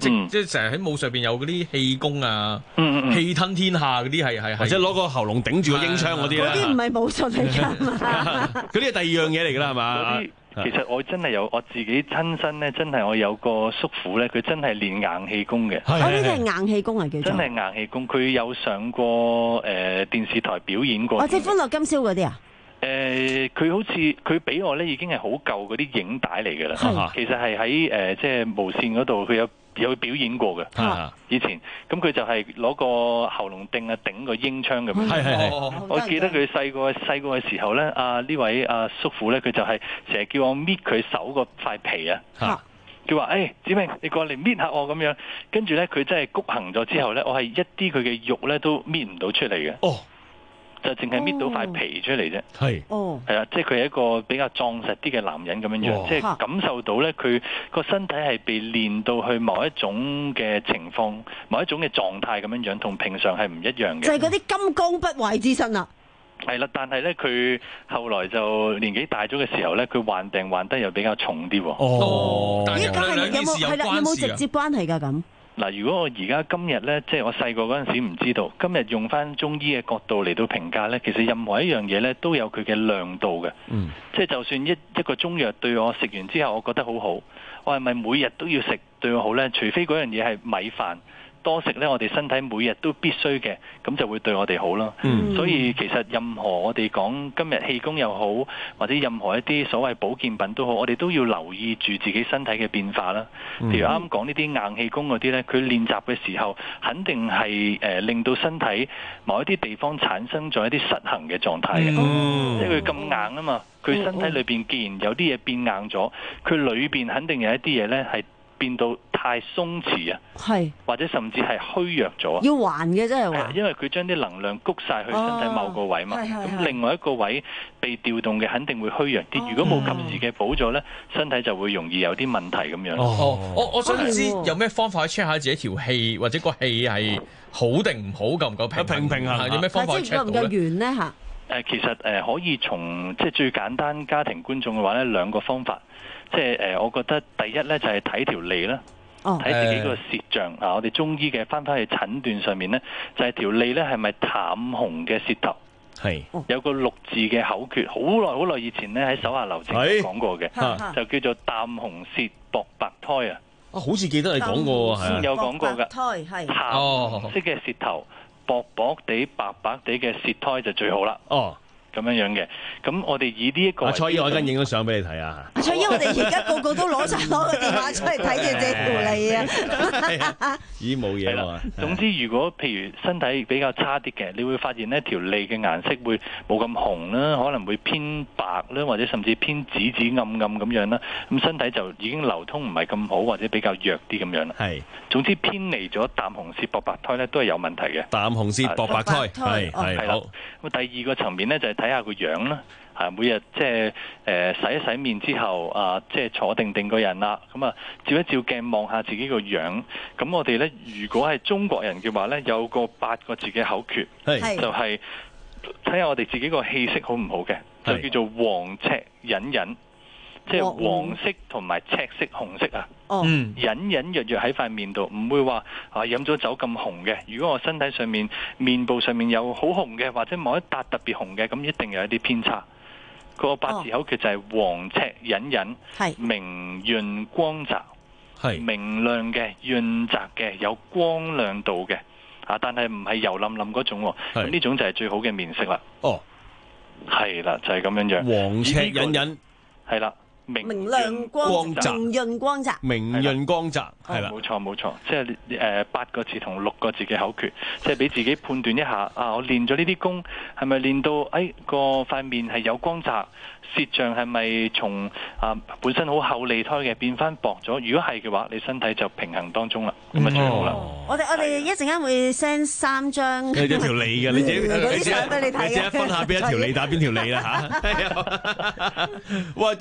即即係成日喺舞上邊有嗰啲氣功啊， 嗯嗯氣吞天下嗰啲係係， 或者攞個喉嚨頂住個英槍嗰啲嗰啲唔係武術嚟㗎嘛， 嗰啲係第二樣嘢嚟㗎啦，係嘛？ 其實我真係有我自己親身咧，真係我有個叔父咧，佢真係練硬氣功嘅。 哦，呢啲係硬氣功啊，叫做。 真係硬氣功，佢有上過誒、呃、電視台表演過。 哦，即係歡樂今宵嗰啲啊？ 誒、呃，佢好似佢俾我咧，已經係好舊嗰啲影帶嚟㗎啦。其實係喺誒即係無線嗰度，佢有有表演過嘅。 啊、 以前咁佢就係攞個喉嚨頂啊頂個英槍咁。 係係係。 我記得佢細個細個嘅時候咧，啊呢位阿、啊、叔父咧，佢就係成日叫我搣佢手個塊皮啊。佢話：誒、哎，子明，你過嚟搣下我咁樣。跟住咧，佢真係谷行咗之後咧，我係一啲佢嘅肉咧都搣唔到出嚟嘅。 哦。 就淨係搣到塊皮出嚟啫， 係， 哦， 係啊，即係佢係一個比較壯實啲嘅男人咁樣樣，即係感受到咧，佢個身體係被練到去某一種嘅情況、某一種嘅狀態咁樣樣，同平常係唔一樣嘅。 就係嗰啲金剛不壞之身啦。 係啦，但係咧，佢後來就年紀大咗嘅時候咧，佢患病患得又比較重啲喎。 哦， 咦，咁係有冇係啦？有冇直接關係㗎咁？ 嗱，如果我而家今日呢，即係我細個嗰陣時唔知道，今日用翻中醫嘅角度嚟到評價呢，其實任何一樣嘢呢都有佢嘅量度嘅。 嗯， 即係就算一一個中藥對我食完之後，我覺得好好，我係咪每日都要食對我好呢？除非嗰樣嘢係米飯。多食咧，我哋身體每日都必須嘅，咁就會對我哋好咯。 嗯、 所以其實任何我哋講今日氣功又好，或者任何一啲所謂保健品都好，我哋都要留意住自己身體嘅變化啦。譬、嗯、如啱啱講呢啲硬氣功嗰啲咧，佢練習嘅時候，肯定係誒、呃、令到身體某一啲地方產生咗一啲失衡嘅狀態嘅，嗯、即係佢咁硬啊嘛，佢身體裏邊既然有啲嘢變硬咗，佢裏邊肯定有一啲嘢咧係變到太鬆弛啊，係或者甚至係虛弱咗， 要還嘅真係話， 因為佢將啲能量谷晒去身體某個位嘛，咁、哦、另外一個位被調動嘅肯定會虛弱啲。哦、如果冇及時嘅補咗咧，身體就會容易有啲問題咁樣。 哦，我我想知有咩方法去 check 下自己條氣或者個氣係好定唔好，夠唔夠平平平衡？有咩方法去 check 到咧？ 夠唔夠圓咧嚇？ 誒，其實誒可以從即係最簡單家庭觀眾嘅話咧，兩個方法。即係誒，我覺得第一咧就係睇條脷啦，睇、哦、自己個舌象啊。我哋中醫嘅翻返去診斷上面咧，就係、是、條脷咧係咪淡紅嘅舌頭？係有個六字嘅口訣，好耐好耐以前咧喺手下留情講過嘅，就叫做淡紅舌薄白胎啊。 啊，好似記得你講過，係有講過㗎。 胎係淡紅色嘅舌頭，薄薄地白白地嘅舌胎就最好啦。哦。咁樣樣嘅，咁我哋以呢一個，阿蔡姨，我而家影咗相俾你睇啊！ 阿蔡姨，我哋而家個個都攞晒攞個電話出嚟睇住隻條脷啊！ 咦，冇嘢啦。 總之，如果譬如身體比較差啲嘅，你會發現呢條脷嘅顏色會冇咁紅啦，可能會偏白啦，或者甚至偏紫紫暗暗咁樣啦。咁身體就已經流通唔係咁好，或者比較弱啲咁樣啦。係。總之偏離咗淡紅舌薄白胎咧，都係有問題嘅。 淡紅舌薄白胎係係好。 咁第二個層面咧就係睇下個樣啦，嚇每日即係誒洗一洗面之後啊，即係坐定定個人啦，咁啊照一照鏡望下自己個樣。咁我哋咧如果係中國人嘅話咧，有個八個字嘅口訣，就係睇下我哋自己個氣色好唔好嘅，就叫做黃赤隱隱。即係黃色同埋赤色紅色啊，嗯，隱隱約約喺塊面度，唔會話啊飲咗酒咁紅嘅。如果我身體上面面部上面有好紅嘅，或者某一笪特別紅嘅，咁一定有一啲偏差。個八字口訣就係黃赤隱隱，係明潤光澤，係明亮嘅、潤澤嘅、有光亮度嘅，啊，但係唔係油冧冧嗰種，咁呢種就係最好嘅面色啦。哦，係啦，就係咁樣樣， 黃赤隱隱， 係啦。 明亮光澤，明潤光澤， 明潤光澤，係啦， 冇錯冇錯，即係誒八個字同六個字嘅口訣，即係俾自己判斷一下啊！我練咗呢啲功，係咪練到誒個塊面係有光澤，舌象係咪從啊本身好厚脷胎嘅變翻薄咗？如果係嘅話，你身體就平衡當中啦，咁啊最好啦。 我哋我哋一陣間會 send 三張， 你條脷嘅，你自己你自己你自己分下邊一條脷打邊條脷啦嚇。喂，多謝阿蔡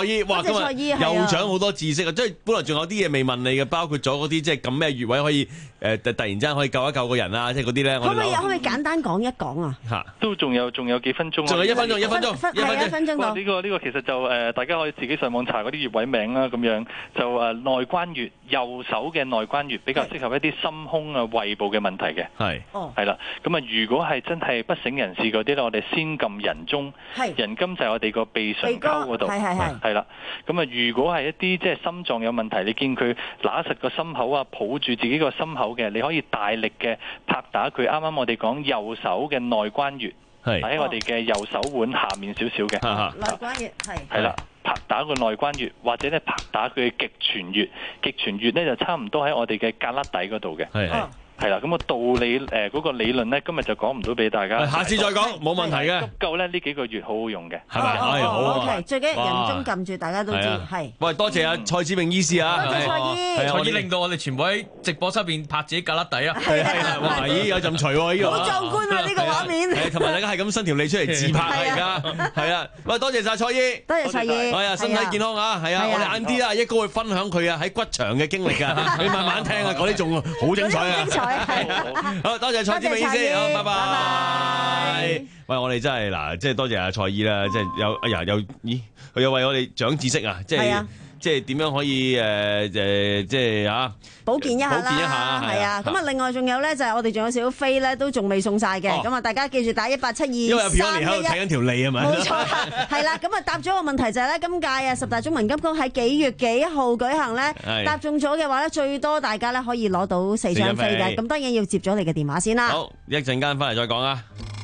姨，哇，今蔡姨日又長好多知識啊！即係本來仲有啲嘢未問你嘅，包括咗嗰啲即係撳咩穴位可以誒突然之間可以救一救個人啊！即係嗰啲咧， 可唔可以可唔可以簡單講一講啊？ 嚇， 都仲有仲有幾分鐘， 仲有一分鐘，一分鐘， 係一分鐘到。 呢個呢個其實就誒，大家可以自己上網查嗰啲穴位名啦，咁樣就誒內關穴，右手嘅內關穴比較適合一啲心胸啊、胃部嘅問題嘅。 係， 係啦。咁啊，如果係真係不省人事嗰啲咧，我哋先撳人中，人金就係我哋個鼻唇溝嗰度， 係係係， 係啦。咁啊，如果係一啲即係心臟有問題，你見佢揦實個心口啊，抱住自己個心口嘅，你可以大力嘅拍打佢。啱啱我哋講右手嘅內關穴，喺我哋嘅右手腕下面少少嘅內關穴，係係啦，拍打個內關穴，或者咧拍打佢嘅極泉穴，極泉穴咧就差唔多喺我哋嘅胳肋底嗰度嘅。係係。係啦，咁個道理誒嗰、呃那個理論咧，今日就講唔到俾大家。 下次再講，冇問題嘅。 足夠咧，呢幾個月好好用嘅， 係咪？係好啊。 O K，最緊要人中撳住，大家都知係。 喂，多謝阿蔡志明醫師啊！ 多謝蔡醫， 蔡醫令到我哋全部喺直播室邊拍自己胳肋底啊！ 係係，哇！咦，有陣除喎呢個。 好壯觀啊！呢個畫面。 係，琴日大家係咁伸條脷出嚟自拍啊！而家係啊，喂，多謝晒蔡醫， 多謝蔡醫。 係啊，身體健康啊！係啊，我哋晏啲啊，一哥會分享佢啊喺骨場嘅經歷㗎，你慢慢聽啊，嗰啲仲好精彩啊！ 精彩係。 好，多謝蔡志明醫師，好，拜拜。喂，我哋真係嗱，即係多謝阿蔡醫啦，即係有哎呀，有咦，佢又為我哋長知識啊，即係即係點樣可以誒誒，即係啊保健一下啦， 保健一下， 係啊。咁啊，另外仲有咧，就係我哋仲有少少飛咧，都仲未送晒嘅。咁啊，大家記住打一八七二三一一。因為有片嚟喺度睇緊條脷啊嘛。冇錯，係啦。咁啊，答咗個問題就係咧，今屆啊十大中文金曲喺幾月幾號舉行咧？答中咗嘅話咧，最多大家咧可以攞到四張飛嘅。咁當然要接咗你嘅電話先啦。 好，一陣間翻嚟再講啊。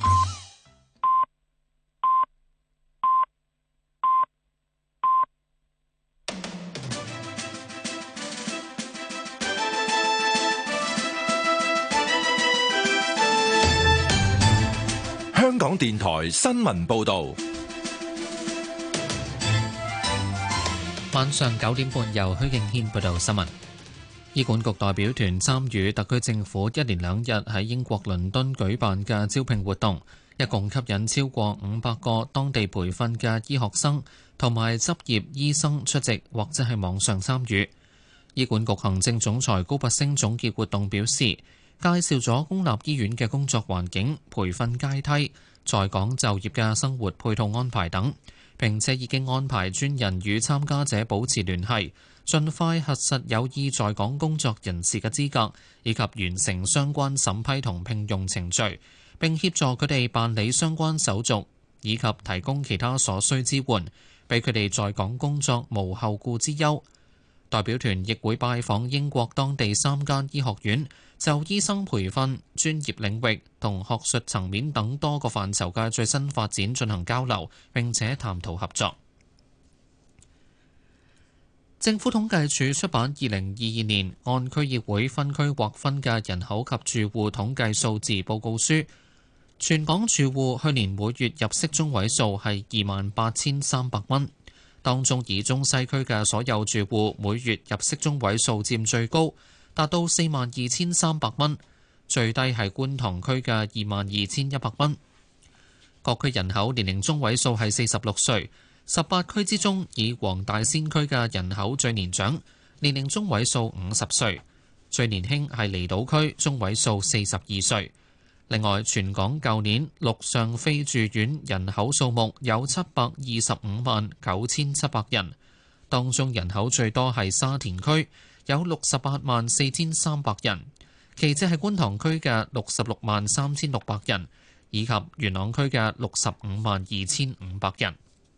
香港電台新聞報道， 晚上九點半由許敬軒報道新聞。醫管局代表團參與特區政府一連兩日喺英國倫敦舉辦嘅招聘活動，一共吸引超過五百個當地培訓嘅醫學生同埋執業醫生出席或者係網上參與。醫管局行政總裁高拔陞總結活動表示，介紹咗公立醫院嘅工作環境、培訓階梯、在港就業嘅生活配套安排等，並且已經安排專人與參加者保持聯繫，盡快核實有意在港工作人士嘅資格，以及完成相關審批同聘用程序，並協助佢哋辦理相關手續，以及提供其他所需支援，俾佢哋在港工作無後顧之憂。代表團亦會拜訪英國當地三間醫學院，就醫生培訓、專業領域同學術層面等多個範疇嘅最新發展進行交流，並且探討合作。政府統計處出版二零二二年按區議會分區劃分嘅人口及住戶統計數字報告書，全港住戶去年每月入息中位數係二萬八千三百蚊。當中以中西區嘅所有住戶每月入息中位數佔最高，達到四萬二千三百蚊，最低係觀塘區嘅二萬二千一百蚊。各區人口年齡中位數係四十六歲，十八區之中以黃大仙區嘅人口最年長，年齡中位數五十歲，最年輕係離島區，中位數四十二歲。另外，全港舊年陸上非住院人口數目有七百二十五萬九千七百人，當中人口最多係沙田區，有六十八萬四千三百人，其次係觀塘區嘅六十六萬三千六百人，以及元朗區嘅六十五萬二千五百人。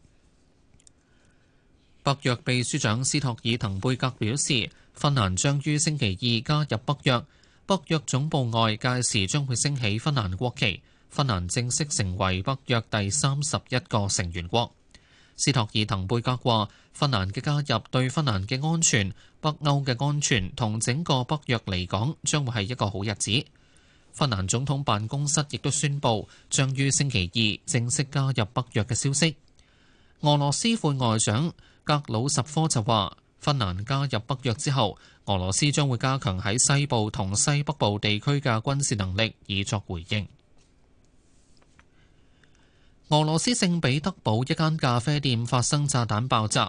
北約秘書長斯托爾滕貝格表示，芬蘭將於星期二加入北約。北約總部外屆時將會升起芬蘭國旗，芬蘭正式成為北約第三十一個成員國。斯托爾滕貝格話：芬蘭嘅加入對芬蘭嘅安全、北歐嘅安全同整個北約嚟講，將會係一個好日子。芬蘭總統辦公室亦都宣布，將於星期二正式加入北約嘅消息。俄羅斯副外長格魯什科就話：芬蘭加入北約之後，俄羅斯將會加強喺西部同西北部地區嘅軍事能力，以作回應。俄羅斯聖彼得堡一間咖啡店發生炸彈爆炸，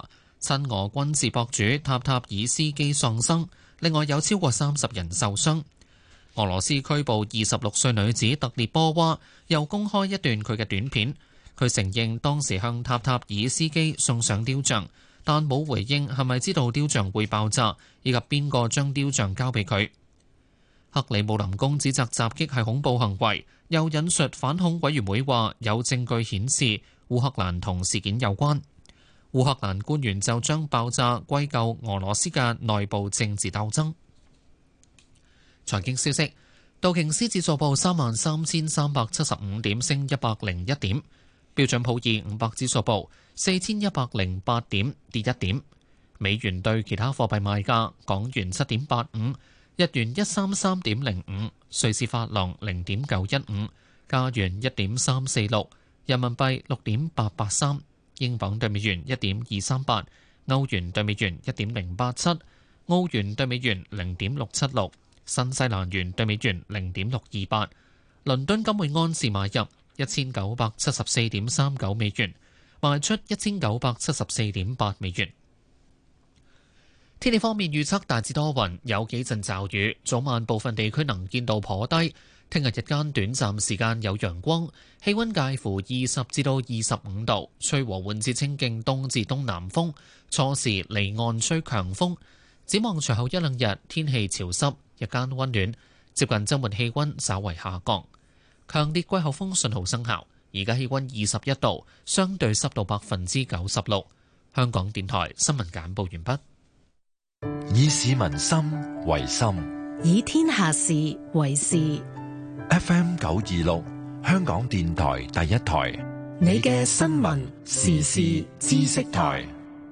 親俄軍事博主塔塔爾斯基喪生，另外有超過三十人受傷。俄羅斯拘捕二十六歲女子特列波娃，又公開一段佢嘅短片。佢承認當時向塔塔爾斯基送上雕像，但冇回應係咪知道雕像會爆炸，以及邊個將雕像交俾佢。克里姆林宮指責襲擊係恐怖行為，又引述反恐委員會話有證據顯示烏克蘭同事件有關。烏克蘭官員就將爆炸歸咎俄羅斯嘅內部政治鬥爭。財經消息，道瓊斯指數報三萬三千三百七十五點，升一百零一點；標準普爾五百指數報四千一百零八點，跌一點。美元對其他貨幣賣價：港元七點八五，日元一三三點零五，瑞士法郎零點九一五，加元一點三四六，人民幣六點八八三，英鎊對美元一點二三八，歐元對美元一點零八七，澳元對美元零點六七六。新西蘭元對美元零點六二八，倫敦金每安士買入一千九百七十四點三九美元，賣出一千九百七十四點八美元。天氣方面預測大致多雲，有幾陣驟雨，早晚部分地區能見度頗低。聽日日間短暫時間有陽光，氣溫介乎二十至到二十五度，吹和緩至清勁東至東南風，初時離岸吹強風。展望隨後一兩日天氣潮濕，日間溫暖，接近週末氣溫稍為下降。強烈季候風信號生效，而家氣溫二十一度，相對濕度百分之九十六。香港電台新聞簡報完畢。 以市民心為心， 以天下事為事。 F M 九二六，香港電台第一台， 你嘅新聞時事知識台。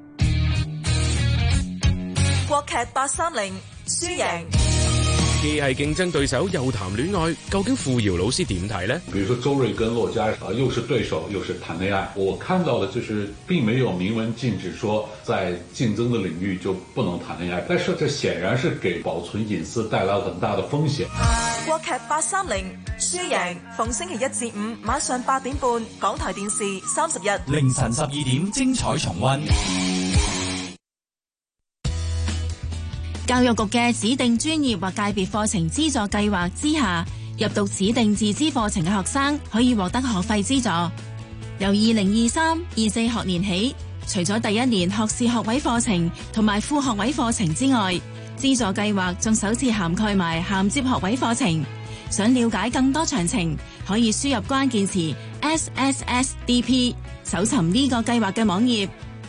國劇八三零輸贏， 既係競爭對手又談戀愛，究竟傅瑤老師點睇呢？ 比如說周瑞跟駱佳啊，又是對手，又是談戀愛。我看到的就是並沒有明文禁止說在競爭的領域就不能談戀愛，但是這顯然是給保存隱私帶來很大的風險。 國劇八三零輸贏，逢星期一至五晚上八點半，港台電視三十日凌晨十二點精彩重溫。 教育局嘅指定專業或界別課程資助計劃之下，入讀指定自資課程嘅學生可以獲得學費資助。由二零二三、二四學年起，除咗第一年學士學位課程同埋副學位課程之外，資助計劃仲首次涵蓋埋銜接學位課程。想了解更多詳情，可以輸入關鍵詞 S S S D P， 搜尋呢個計劃嘅網頁。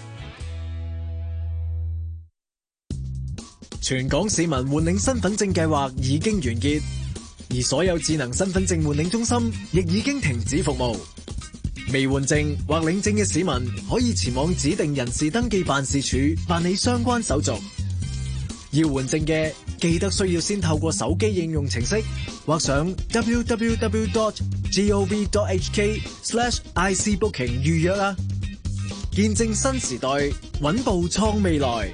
全港市民換領身份證計劃已經完結，而所有智能身份證換領中心亦已經停止服務。未換證或領證嘅市民可以前往指定人事登記辦事處辦理相關手續。要換證嘅，記得需要先透過手機應用程式或上 w w w dot gov dot h k slash i c booking 預約啦。見證新時代，穩步創未來。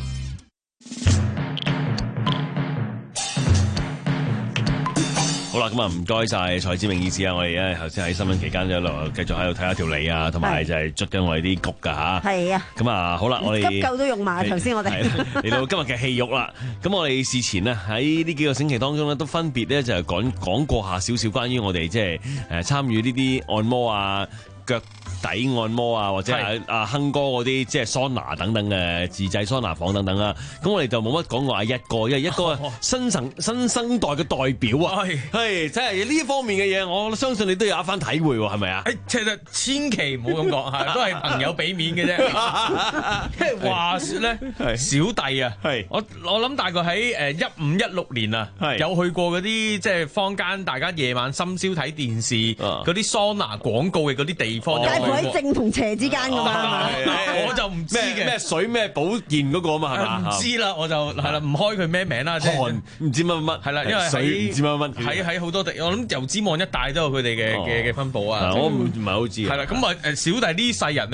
好啦，咁啊唔該晒蔡志明醫師啊，我哋咧頭先喺新聞期間一路繼續喺度睇下條脷啊，同埋就係捽緊我哋啲谷噶吓。係啊。咁啊好啦，我哋急救都用埋頭先，我哋嚟到今日嘅戲肉啦。咁我哋事前呢，喺呢幾個星期當中咧，都分別咧就係講講過下少少關於我哋即係誒參與呢啲按摩啊、腳底按摩啊，或者係阿亨哥嗰啲即係桑拿等等嘅自製桑拿房等等啦。咁我哋就冇乜講過阿一哥，因為一哥新生新生代嘅代表啊，係即係呢方面嘅嘢，我相信你都有一番體會喎，係咪啊？ 誒，其實千祈唔好咁講嚇，都係朋友俾面嘅啫。因為話説咧，小弟啊，我我諗大概喺誒一五一六年啊，有去過嗰啲即係坊間大家夜晚深宵睇電視嗰啲桑拿廣告嘅嗰啲地方。 喺正同邪之間㗎嘛， 我就唔知嘅咩水咩保健嗰個啊嘛，係嘛？ 唔知啦，我就係啦，唔開佢咩名啦，即係唔知乜乜係啦，因為水唔知乜乜喺喺好多地，我諗油尖旺一帶都有佢哋嘅嘅嘅分佈啊。 我唔唔係好知。 係啦，咁啊誒小弟呢世人咧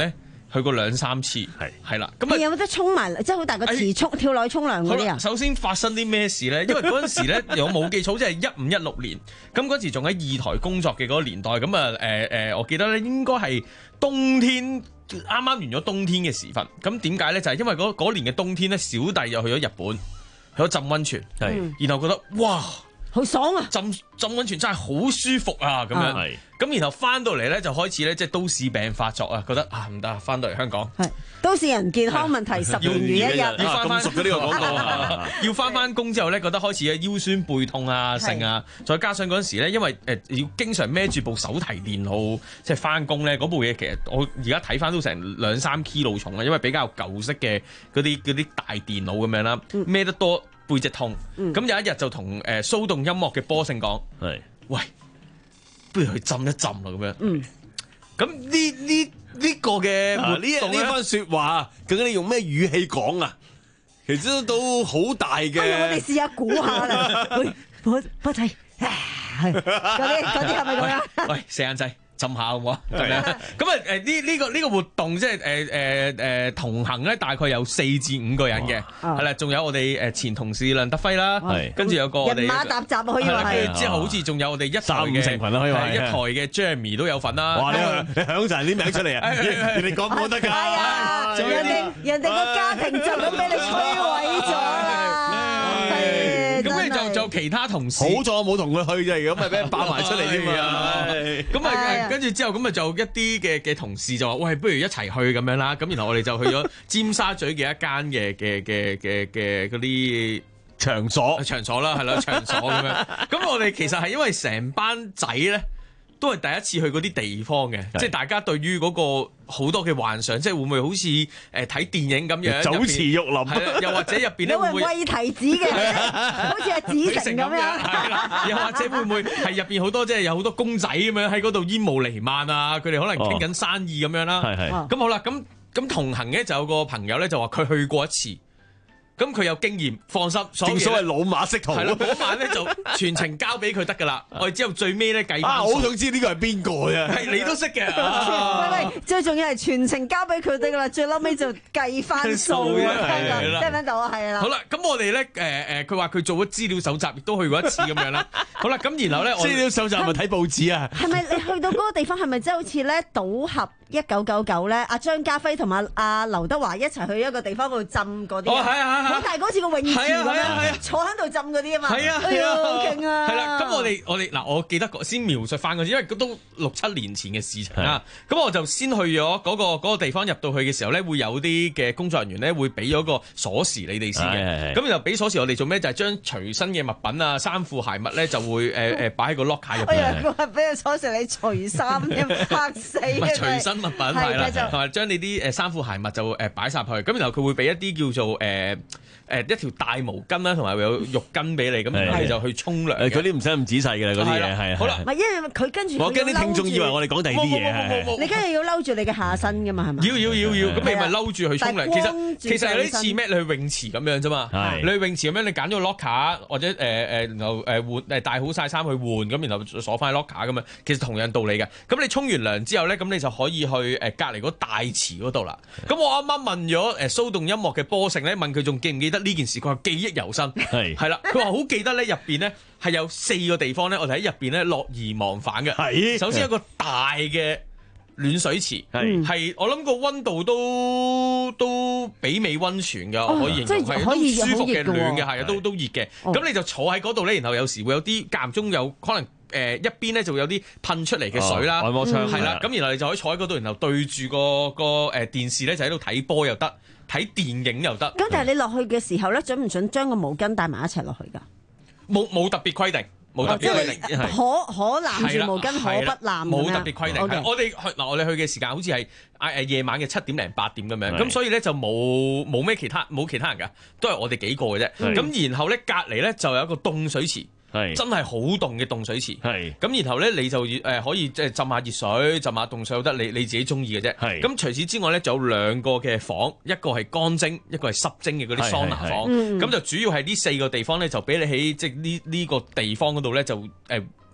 去過兩三次，係係啦。咁啊有冇得沖埋？即係好大個池沖跳落去沖涼嗰啲啊？ 首先發生啲咩事咧？因為嗰陣時咧，我冇記錯，即係一五一六年。咁嗰時仲喺二台工作嘅嗰個年代，咁啊誒誒，我記得咧應該係冬天。啱啱完咗冬天嘅時分，咁點解咧？就係、是、因為嗰年嘅冬天咧，小弟又去咗日本，去咗浸溫泉，係，然後覺得哇， 好爽啊！ 浸浸溫泉真係好舒服啊！咁樣，係，咁然後翻到嚟咧就開始咧，即係都市病發作啊！覺得啊唔得，翻到嚟香港，係都市人健康問題十年如一日， 要翻翻熟咗呢個廣告啊！ 要翻翻工之後咧，覺得開始嘅腰酸背痛啊、剩啊，再加上嗰陣時咧，因為誒要經常孭住部手提電腦即係翻工咧，嗰部嘢其實我而家睇翻都成兩三 kilo 重啊，因為比較舊式嘅嗰啲嗰啲大電腦咁樣啦，孭得多。背脊痛，咁、嗯、有一日就同誒騷動音樂嘅波勝講，係，喂，不如去浸一浸啦咁樣。嗯，咁呢呢呢個嘅活動呢番説話，究竟你用咩語氣講啊？其實都好大嘅。不如我哋試下估下啦。喂，我不睇，嗰啲嗰啲係咪咁樣？ 喂，四眼仔。浸下好唔好？咁啊誒呢呢個呢、呢個活動即係誒誒誒同行咧，大概有四至五個人嘅，係啦，仲有我哋誒前同事梁德輝啦，跟住有個我哋人馬沓雜可以話係， 之後好似仲有我哋一台三五成群啦，可以話一台嘅 Jeremy 都有份啦。 哇！你你響晒啲名出嚟啊！人哋講唔講得㗎？ 係啊，人哋人哋個家庭就咁俾你摧毀咗啦。 咁你就就其他同事， 好在我冇同佢去啫，咁咪俾人爆埋出嚟添啊！ 咁啊，跟住之後咁啊，就一啲嘅嘅同事就話：喂，不如一齊去咁樣啦。咁然後我哋就去咗尖沙咀嘅一間嘅嘅嘅嘅嘅嗰啲場所場所啦，係啦，場所咁樣。咁我哋其實係因為成班仔咧，都係第一次去嗰啲地方嘅，即係大家對於嗰個好多嘅幻想，即係會唔會好似誒睇電影咁樣酒池肉林， 係啦，又或者入邊咧會餵提子嘅，好似係紫城咁樣， 係啦，又或者會唔會係入邊好多即係有好多公仔咁樣喺嗰度煙霧瀰漫啊？佢哋可能傾緊生意咁樣啦，係係。咁好啦，咁咁同行嘅就有個朋友咧就話佢去過一次。咁佢有經驗，放心。 正所謂老馬識途。係啦， 嗰晚咧就全程交俾佢得噶啦。我哋之後最尾咧計翻。 啊，我好想知呢個係邊個啫？ 係你都識嘅。 喂喂，最重要係全程交俾佢得噶啦，最嬲尾就計翻數啊！聽唔聽到啊？係啦。 好啦，咁我哋咧誒誒，佢話佢做咗資料搜集，亦都去過一次咁樣啦。好啦，咁然後咧， 資料搜集係咪睇報紙啊？ 係咪你去到嗰個地方係咪即係好似咧賭俠一九九九咧？阿張家輝同埋阿劉德華一齊去一個地方嗰度浸嗰啲。 哦，係啊，係啊。 好大嗰次個泳池咁樣，坐喺度浸嗰啲啊嘛。係啊，係啊，好勁啊！ 係啦，咁我哋我哋嗱，我記得先描述翻嗰次，因為都六七年前嘅事情啦。咁我就先去咗嗰個嗰個地方，入到去嘅時候咧，會有啲嘅工作人員咧會俾咗個鎖匙你哋先嘅。咁就俾鎖匙我哋做咩？就係將隨身嘅物品啊、衫褲鞋襪咧就會誒誒擺喺個 locker 入邊。 我以為佢話俾個鎖匙你除衫添，嚇死！ 唔係隨身物品係啦，同埋將你啲誒衫褲鞋襪就誒擺晒去。咁然後佢會俾一啲叫做誒。誒一條大毛巾啦，同埋會有浴巾俾你，咁你就去沖涼。 嗰啲唔使咁仔細嘅啦，嗰啲嘢係。 好啦， 唔係因為佢跟住， 我驚啲聽眾以為我哋講第二啲嘢。 你梗係要嬲住你嘅下身噶嘛，係咪？ 要要要要，咁你咪嬲住去沖涼。其實其實有啲似咩？你去泳池咁樣啫嘛。你去泳池咁樣，你揀咗個 locker 或者誒誒，然後誒換誒帶好晒衫去換，咁然後鎖翻 locker 咁樣。其實同樣道理嘅。咁你沖完涼之後咧，咁你就可以去誒隔離嗰大池嗰度啦。咁我啱啱問咗誒騷動音樂嘅波成咧，問佢仲記唔記得呢件事？佢話記憶猶新，係係啦。佢話好記得咧，入邊咧係有四個地方咧，我哋喺入邊咧樂而忘返嘅。係首先有一個大嘅暖水池，係係我諗個溫度都都媲美溫泉嘅，我可以形容係都舒服嘅暖嘅，係啊，都都熱嘅。咁你就坐喺嗰度咧，然後有時會有啲間唔中有可能誒一邊咧就會有啲噴出嚟嘅水啦，按摩槍係啦。咁然後你就可以坐喺嗰度，然後對住個個誒電視咧就喺度睇波又得。睇電影又得。 咁但係你落去嘅時候咧，準唔準將個毛巾帶埋一齊落去㗎？ 冇冇特別規定，冇特別規定， 可可攬住毛巾，可不攬。 冇特別規定。我哋去嗱，我哋去嘅時間好似係誒夜晚嘅七點零八點咁樣，咁所以咧就冇冇咩其他冇其他人㗎，都係我哋幾個嘅啫。咁然後咧隔離咧就有一個凍水池。係真係好凍嘅凍水池，係咁然後咧你就誒可以即係浸下熱水，浸下凍水都得，你你自己中意嘅啫。係咁除此之外咧，就有兩個嘅房，一個係乾蒸，一個係濕蒸嘅嗰啲桑拿房。咁就主要係呢四個地方咧，就俾你喺即係呢呢個地方嗰度咧就誒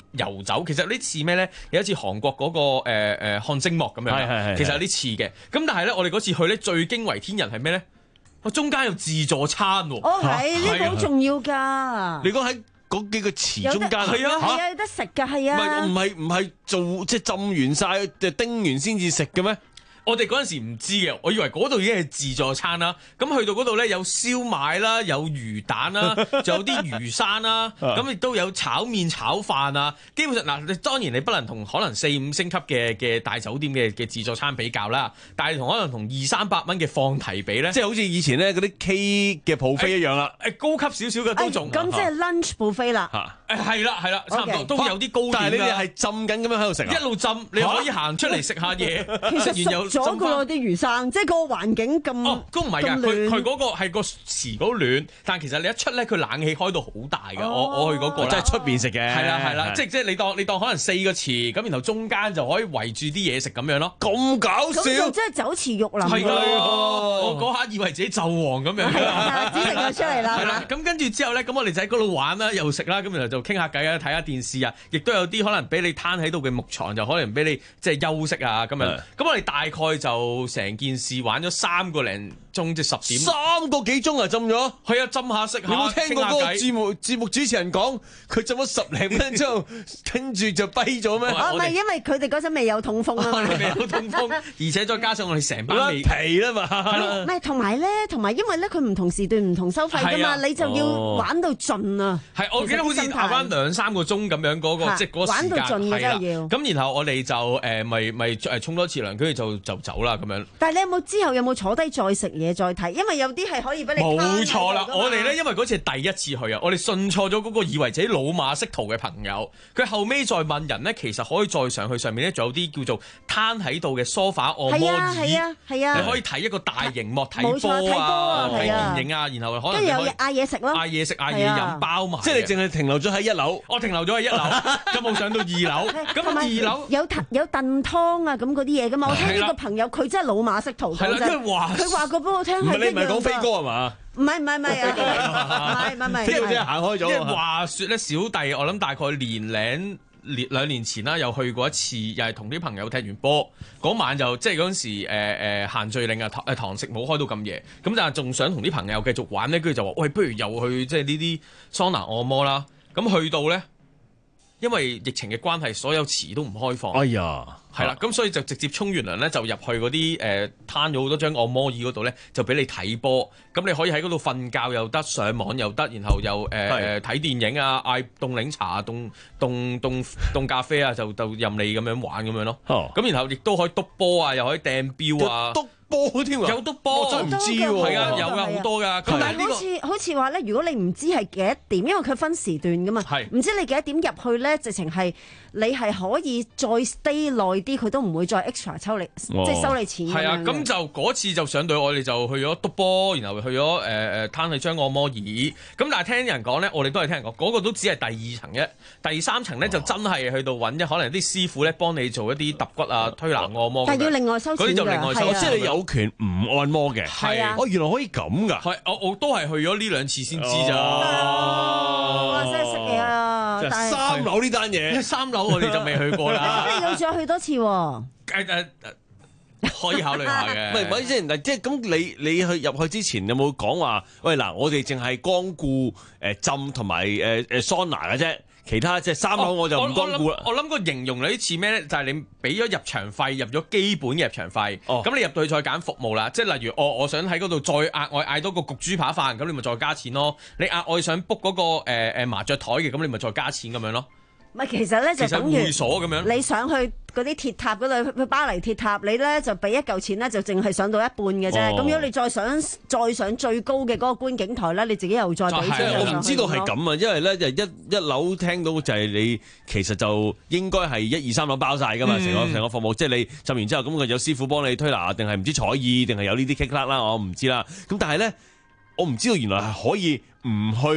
游走，其實有啲似咩咧？有一次韓國嗰、那個誒誒、呃、汗蒸幕咁樣， 係係係其實有啲似嘅。咁但係咧，我哋嗰次去咧最驚為天人係咩咧？我中間有自助餐喎。 哦，係呢個好重要㗎。 你講喺嗰幾個池中間係啊，係啊，有得食㗎，係啊。 唔係唔係做即係浸完晒，就叮完先至食嘅咩？ 我哋嗰陣時唔知嘅，我以為嗰度已經係自助餐啦。咁去到嗰度咧，有燒賣啦，有魚蛋啦，仲有啲魚生啦，咁亦都有炒麵、炒飯啊。基本上嗱，你當然你不能同可能四五星級嘅嘅大酒店嘅嘅自助餐比較啦，但係同可能同二三百蚊嘅放題比咧， 即係好似以前咧嗰啲 K 嘅 buffet 一樣啦。 誒高級少少嘅都仲咁即係 lunch buffet 啦。 誒係啦係啦，差唔多都有啲高點。 但係你哋係浸緊咁樣喺度食啊？ 一路浸，你可以行出嚟食下嘢，食完又。 咗個啲魚生，即係個環境咁哦，都唔係㗎，佢佢嗰個係個池嗰暖，但其實你一出咧，佢冷氣開到好大㗎。我我去嗰個即係出邊食嘅， 係啦係啦，即係即係你當你當可能四個池咁，然後中間就可以圍住啲嘢食咁樣咯。 咁搞笑， 咁就真係酒池肉林㗎。 我嗰下以為自己紂王咁樣， 係啊，指定咗出嚟啦。 係啦，咁跟住之後咧，咁我哋就喺嗰度玩啦，又食啦，咁然後就傾下偈啊，睇下電視啊，亦都有啲可能俾你攤喺度嘅木床，就可能俾你即係休息啊咁樣。咁我哋大概就成件事玩咗三個零鐘，即十點三個幾鐘啊浸咗， 係啊，浸下食下。 你冇聽過嗰個節目節目主持人講佢浸咗十零分之後，跟住就跛咗咩？ 哦，唔係，因為佢哋嗰陣未有痛風啊嘛， 未有痛風，而且再加上我哋成班未皮啦嘛， 唔係同埋咧，同埋因為咧佢唔同時段唔同收費㗎嘛，你就要玩到盡啊。 係，我記得好似後翻兩三個鐘咁樣嗰個，即係嗰個時間係啦。咁然後我哋就誒咪咪誒沖多次涼，跟住就就走啦咁樣。 但係你有冇之後有冇坐低再食嘢再睇？因為有啲係可以俾你。 冇錯啦，我哋咧因為嗰次係第一次去啊，我哋信錯咗嗰個以為自己老馬識途嘅朋友，佢後尾再問人咧，其實可以再上去上面咧，仲有啲叫做攤喺度嘅梳化按摩椅， 係啊係啊， 你可以睇一個大熒幕睇波啊，睇電影啊，然後可能跟住有嗌嘢食咯， 嗌嘢食嗌嘢飲包埋， 即係你淨係停留咗喺一樓， 我停留咗喺一樓，就冇上到二樓。咁二樓有有燉湯啊咁嗰啲嘢噶嘛，我聽呢個朋友佢真係老馬識途， 係啦，佢話佢話過俾我聽係一樣㗎。 你唔係講飛哥係嘛？ 唔係唔係唔係啊！唔係唔係唔係， 即係行開咗。因為話説咧，小弟我諗大概年零年兩年前啦，又去過一次，又係同啲朋友踢完波嗰晚就即係嗰陣時誒誒、呃、限聚令啊，誒堂食冇開到咁夜，咁但係仲想同啲朋友繼續玩咧，跟住就話喂，不如又去即係呢啲桑拿按摩啦。咁去到咧，因為疫情嘅關係，所有池都唔開放。 哎呀！ 係啦，咁所以就直接沖完涼咧，就入去嗰啲誒攤咗好多張按摩椅嗰度咧，就俾你睇波。咁你可以喺嗰度瞓覺又得，上網又得，然後又誒誒睇電影啊，嗌凍檸茶啊，凍凍凍凍咖啡啊，就就任你咁樣玩咁樣咯。咁、哦、然後亦都可以篤波啊，又可以掟標啊。 波添啊！ 有篤波， 我真係唔知喎。 係啊，有㗎，好多㗎。 同埋好似好似話咧，如果你唔知係幾多點，因為佢分時段㗎嘛，唔知你幾多點入去咧，直情係你係可以再 stay 耐啲，佢都唔會再 extra 抽你，哦、即係收你錢。係啊， 咁就嗰次就上到我哋就去咗篤波，然後去咗誒誒攤喺張按摩椅。咁但係聽人講咧，我哋都係聽人講，嗰、嗰個都只係第二層嘅，第三層咧就真係去到揾一可能啲師傅咧幫你做一啲揼骨啊、推拿按摩。 但係要另外收錢㗎， 嗰啲就另外收， 即係你有權唔按摩嘅。 係啊， 哦，原來可以咁㗎。 係，我我都係去咗呢兩次先知咋。 哇！真係識嘢啊！ 三樓呢單嘢， 三樓我哋就未去過啦。 咁你又再去多次喎？ 誒誒可以考慮下嘅。 唔係唔係先嗱，即係咁你你去入去之前有冇講話？喂嗱，我哋淨係光顧誒浸同埋誒誒桑拿嘅啫。其他即係三樓我就唔光顧啦。 我諗個形容有啲似咩咧？就係、是、你俾咗入場費，入咗基本嘅入場費。哦，咁你入到去再揀服務啦。即係例如，我我想喺嗰度再額外嗌多個焗豬扒飯，咁你咪再加錢咯。你額外想 book 嗰個誒誒、呃、麻雀台嘅，咁你咪再加錢咁樣咯。 唔係，其實咧就等於會所咁樣， 你上去嗰啲鐵塔嗰度，去巴黎鐵塔，你咧就俾一嚿錢咧，就淨係上到一半嘅啫。咁、哦、如果你再上再上最高嘅嗰個觀景台咧，你自己又再俾錢。 我唔知道係咁啊，因為咧就一一樓聽到就係你其實就應該係一二三樓包晒噶嘛，成、嗯、個成個服務，即係你浸完之後咁佢有師傅幫你推拿，定係唔知彩意，定係有呢啲 kick 啦，我唔知啦。咁但係咧，我唔知道原來係可以唔去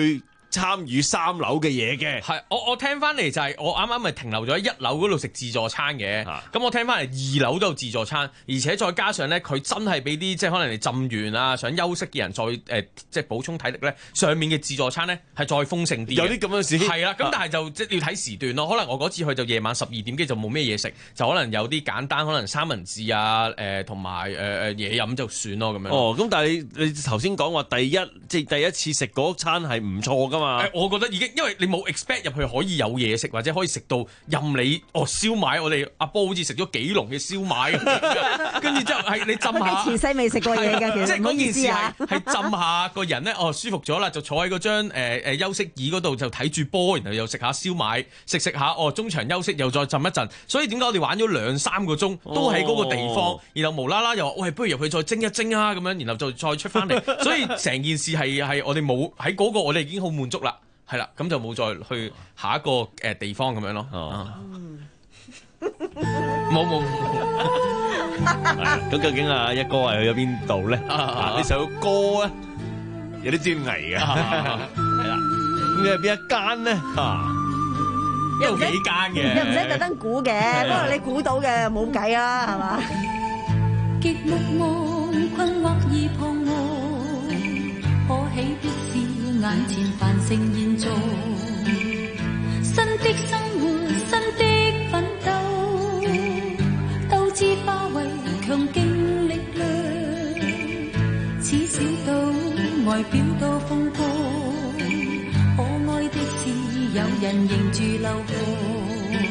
參與三樓嘅嘢嘅。 係，我我聽翻嚟就係我啱啱咪停留咗喺一樓嗰度食自助餐嘅，咁、啊、我聽翻嚟二樓都有自助餐，而且再加上咧佢真係俾啲即係可能你浸完啊想休息嘅人再誒、呃、即係補充體力咧，上面嘅自助餐咧係再豐盛啲， 有啲咁樣事。 係啦，咁但係就即係要睇時段咯。可能我嗰次去就夜晚十二點幾就冇咩嘢食，就可能有啲簡單，可能三文治啊誒同埋誒誒嘢飲就算咯咁樣。 哦，咁但係你你頭先講話第一即係第一次食嗰餐係唔錯噶嘛？ 誒，我覺得已經因為你冇 expect 入去可以有嘢食，或者可以食到任你哦燒賣，我哋阿波好似食咗幾籠嘅燒賣咁，跟住之後係你浸下。 前世未食過嘢嘅，其實即係嗰件事係係浸下個人咧，哦舒服咗啦，就坐喺嗰張誒誒休息椅嗰度就睇住波，然後又食下燒賣，食食下哦中場休息又再浸一陣，所以點解我哋玩咗兩三個鐘都喺嗰個地方，哦、然後無啦啦又話喂不如入去再蒸一蒸啊咁樣，然後就再出翻嚟，所以成件事係係我哋冇喺嗰個我哋已經好滿足啦，係啦，咁就冇再去下一個誒地方咁樣咯。哦，冇冇。 咁究竟啊一哥係去咗邊度咧？呢首歌咧有啲專藝嘅，係啦。咁嘅邊一間咧？ 有幾間嘅， 又唔使特登估嘅，不過你估到嘅冇計啦，係嘛？ 極目望困惑而彷徨，可喜的是眼前繁盛現狀，新的生活，新的奮鬥，鬥志化為強勁力量，此小島外表多風光，可愛的是有人迎住流浪。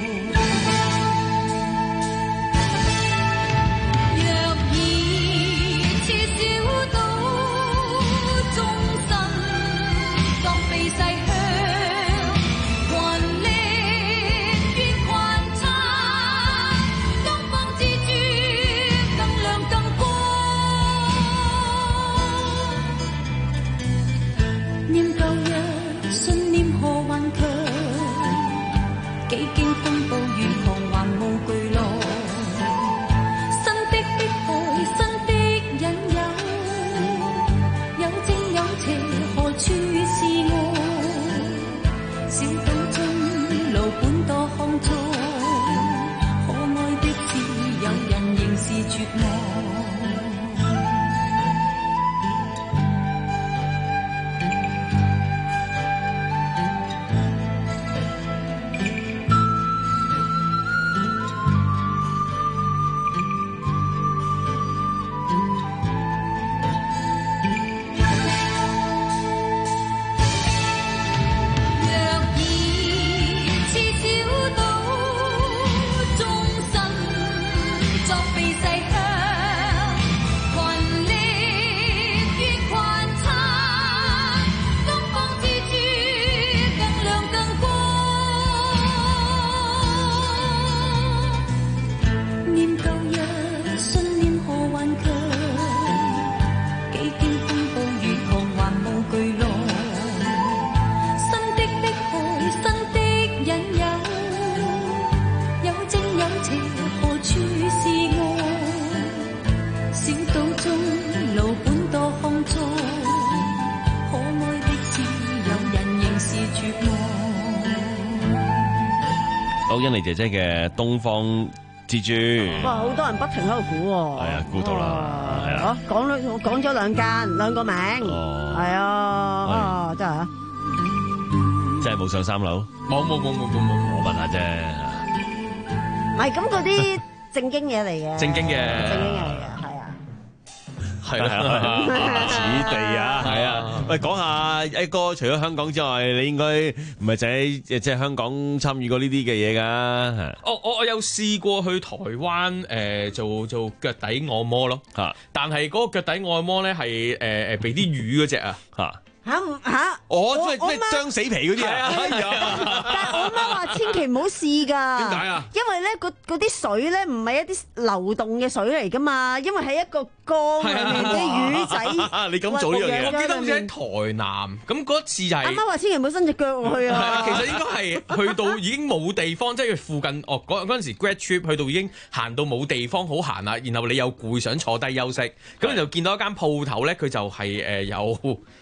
甄妮姐姐嘅《東方之珠》， 哇！好多人不停喺度估喎， 係啊，估到啦，係啊， 講咗講咗兩間兩個名，係啊，啊真係啊， 真係冇上三樓， 冇冇冇冇冇冇， 我問下啫， 唔係咁嗰啲正經嘢嚟嘅， 正經嘅， 正經嘢嚟嘅。 係啦， 此地啊，係啊，喂，講下一哥，除咗香港之外，你應該唔係就喺即係香港參與過呢啲嘅嘢噶？ 我我我有試過去台灣誒、呃、做做腳底按摩咯，嚇！但係嗰個腳底按摩咧係誒誒俾啲魚嗰隻啊，嚇！ 嚇嚇！ 我即係咩張死皮嗰啲啊！ 但係我媽話千祈唔好試㗎。點解啊？ 因為咧嗰啲水咧唔係一啲流動嘅水嚟㗎嘛，因為喺一個缸裏面啲魚仔。 你咁做呢樣嘢？ 我記得好似喺台南咁嗰次就係。 阿媽話千祈唔好伸隻腳落去啊！ 其實應該係去到已經冇地方，即係附近哦嗰嗰陣時 grad trip 去到已經行到冇地方好行啦，然後你又攰想坐低休息，咁就見到一間鋪頭咧，佢就係誒有。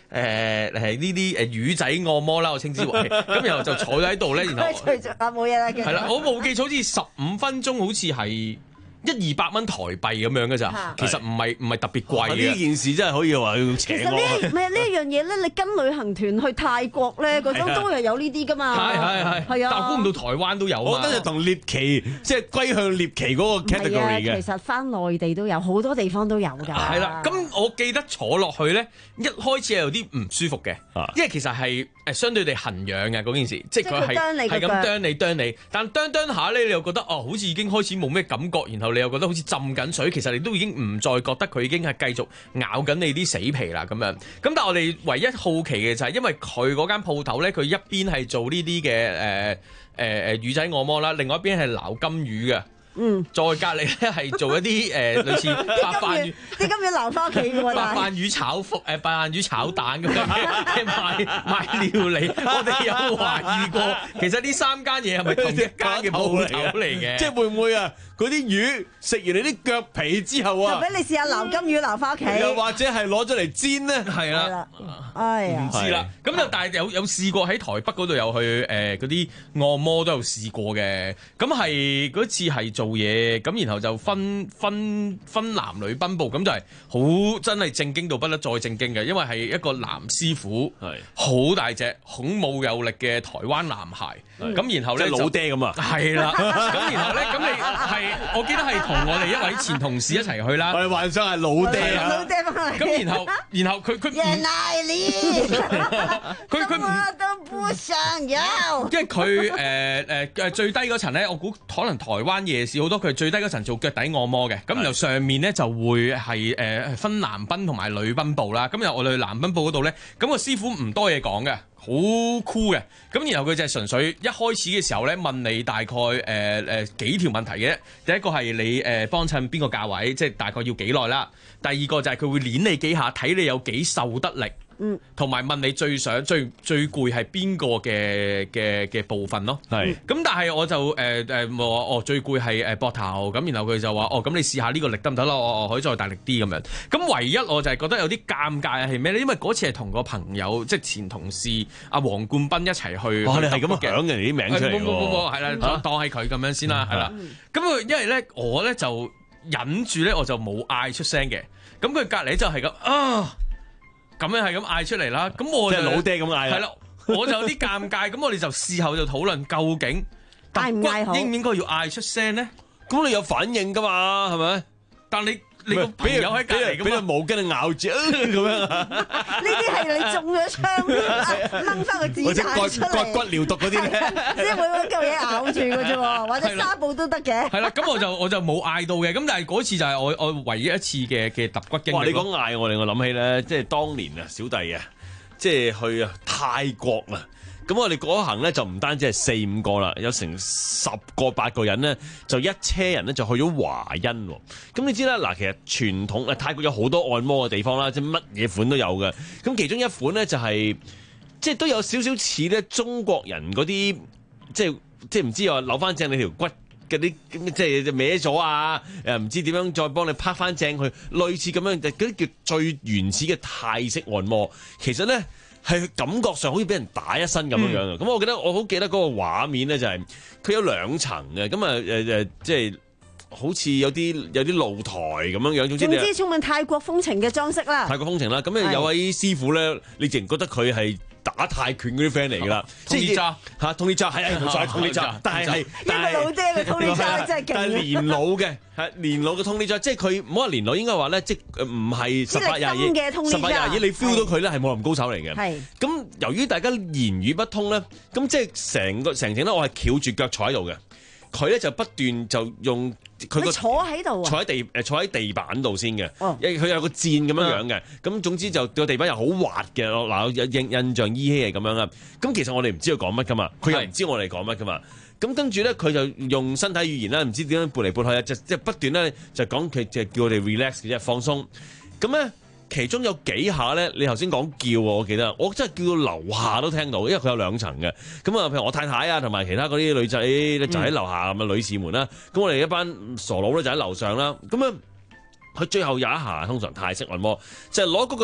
誒誒呢啲誒魚仔按摩啦，我稱之為。咁然後就坐喺度咧，然後啊冇嘢啦， 係啦，我冇記錯，好似十五分鐘，好似係一二百蚊台幣咁樣嘅咋，其實唔係唔係特別貴嘅。 呢件事真係可以話要請我。 其實呢唔係呢樣嘢咧，你跟旅行團去泰國咧，嗰種都係有呢啲噶嘛。 係係係。係啊。但係估唔到台灣都有。 我覺得就同獵奇即係歸向獵奇嗰個 category 嘅。 其實翻內地都有，好多地方都有㗎。 係啦，咁我記得坐落去咧，一開始係有啲唔舒服嘅，因為其實係誒相對地痕癢嘅嗰件事，即係佢係係咁啄你啄你，但啄啄下咧，你又覺得哦，好似已經開始冇咩感覺，然後你又覺得好似浸緊水，其實你都已經唔再覺得佢已經係繼續咬緊你啲死皮啦咁樣。咁但係我哋唯一好奇嘅就係因為佢嗰間鋪頭咧，佢一邊係做呢啲嘅誒誒誒魚仔按摩啦，另外一邊係撈金魚嘅。 嗯， 再隔離咧係做一啲誒、呃、類似白飯魚， 啲金魚撈翻屋企嘅喎， 白飯魚炒福誒白飯魚炒蛋咁樣嘅賣賣料理，我哋有懷疑過，其實呢三間嘢係咪同一間嘅鋪頭嚟嘅？ 即係會唔會啊？嗰啲魚食完你啲腳皮之後啊， 就俾你試下撈金魚撈翻屋企， 又或者係攞咗嚟煎咧？ 係啦， 哎呀， 唔知啦。咁就但係有有試過喺台北嗰度有去誒嗰啲按摩都有試過嘅。咁係嗰次係做嘢，咁然後就分分分男女奔步，咁就係好真係正經到不得再正經嘅，因為係一個男師傅，係好大隻、孔武有力嘅台灣男孩。咁然後咧老爹咁啊， 係啦。咁然後咧咁你係。我記得係同我哋一位前同事一齊去啦。 我哋幻想係老爹啊， 老爹翻嚟。 咁然後，然後佢佢原來你， 佢佢我都不想要。 因為佢誒誒誒最低嗰層咧，我估可能台灣夜市好多，佢最低嗰層做腳底按摩嘅。咁然後上面咧就會係誒分男賓同埋女賓部啦。咁然後我哋去男賓部嗰度咧，咁個師傅唔多嘢講嘅。好酷嘅，咁然後佢就係純粹一開始嘅時候咧問你大概誒誒、呃、幾條問題嘅。第一個係你誒幫襯邊個價位，即係大概要幾耐啦。第二個就係佢會捏你幾下，睇你有幾受得力。嗯，同埋問你最想最最攰係邊個嘅嘅嘅部分咯。係，咁但係我就誒誒話哦最攰係誒膊頭，咁然後佢就話哦咁你試下呢個力得唔得啦？我我可以再大力啲咁樣。咁唯一我就係覺得有啲尷尬係咩咧？因為嗰次係同個朋友即係前同事阿黃冠斌一齊去。哇！ 你係咁樣講人哋啲名出嚟喎。冇冇冇， 係啦，當係佢咁樣先啦，係啦。咁佢因為咧我咧就忍住咧，我就冇嗌出聲嘅。咁佢隔離就係咁啊。咁樣係咁嗌出嚟啦，咁我就即係老爹咁嗌。 係啦，我就有啲尷尬，咁我哋就事後就討論究竟嗌唔嗌好， 應唔應該要嗌出聲咧？ 咁你有反應噶嘛，係咪？ 但你你個朋友喺隔離， 俾隻毛巾你咬住咁樣啊？ 呢啲係你中咗槍，掹翻個指甲出嚟， 割骨療毒嗰啲咧， 即係會揾嚿嘢咬住嘅啫喎，或者紗布都得嘅。 係啦，咁我就我就冇嗌到嘅，咁但係嗰次就係我我唯一一次嘅嘅揼骨經歷。 哇！你講嗌我令我諗起咧，即係當年啊，小弟啊，即係去啊泰國啊。咁我哋嗰行咧就唔單止係四五個啦，有成十個八個人咧，就一車人咧就去咗華欣。咁你知啦，嗱，其實傳統誒泰國有好多按摩嘅地方啦，即係乜嘢款都有嘅。咁其中一款咧就係、是、即係都有少少似咧中國人嗰啲，即係即係唔知話扭翻正你條骨嗰啲，即係歪咗啊！誒唔知點樣再幫你拍翻正佢，類似咁樣嗰啲叫最原始嘅泰式按摩。其實咧。係感覺上好似俾人打一身咁樣樣啊！咁、嗯、我記得我好記得嗰個畫面咧，就係佢有兩層嘅，咁啊誒誒，即係好似有啲有啲露台咁樣樣。總之， 總之充滿泰國風情嘅裝飾啦。 泰國風情啦，咁啊有位師傅咧，你淨覺得佢係打泰拳嗰啲 friend 嚟㗎啦， 通利扎嚇，通利扎係係冇錯，通利扎，但係係因為老爹嘅通利扎真係勁， 但係年老嘅係年老嘅通利扎，即係佢唔好話年老，應該話咧，即係唔係十八廿二，十八廿二，你 feel 到佢咧係武林高手嚟嘅。係咁，由於大家言語不通咧，咁即係成個成程咧，我係翹住腳坐喺度嘅，佢咧就不斷就用。佢個坐喺度啊！ 坐喺地誒，坐喺地板度先嘅。 哦， 佢有個墊咁樣樣嘅。咁總之就個地板又好滑嘅。嗱，印印象依稀係咁樣啦。咁其實我哋唔知佢講乜噶嘛，佢又唔知我哋講乜噶嘛。咁跟住咧，佢就用身體語言啦，唔知點樣撥嚟撥去啊，就即係不斷咧就講佢就叫我哋 relax 嘅啫，放鬆。咁咧。其中有幾下咧，你頭先講叫我記得，我真係叫到樓下都聽到，因為佢有兩層嘅。咁啊，譬如我太太啊，同埋其他嗰啲女仔咧，就喺樓下咁啊，女士們啦。咁我哋一班傻佬咧就喺樓上啦。咁啊，佢最後有一下，通常泰式按摩就係攞嗰個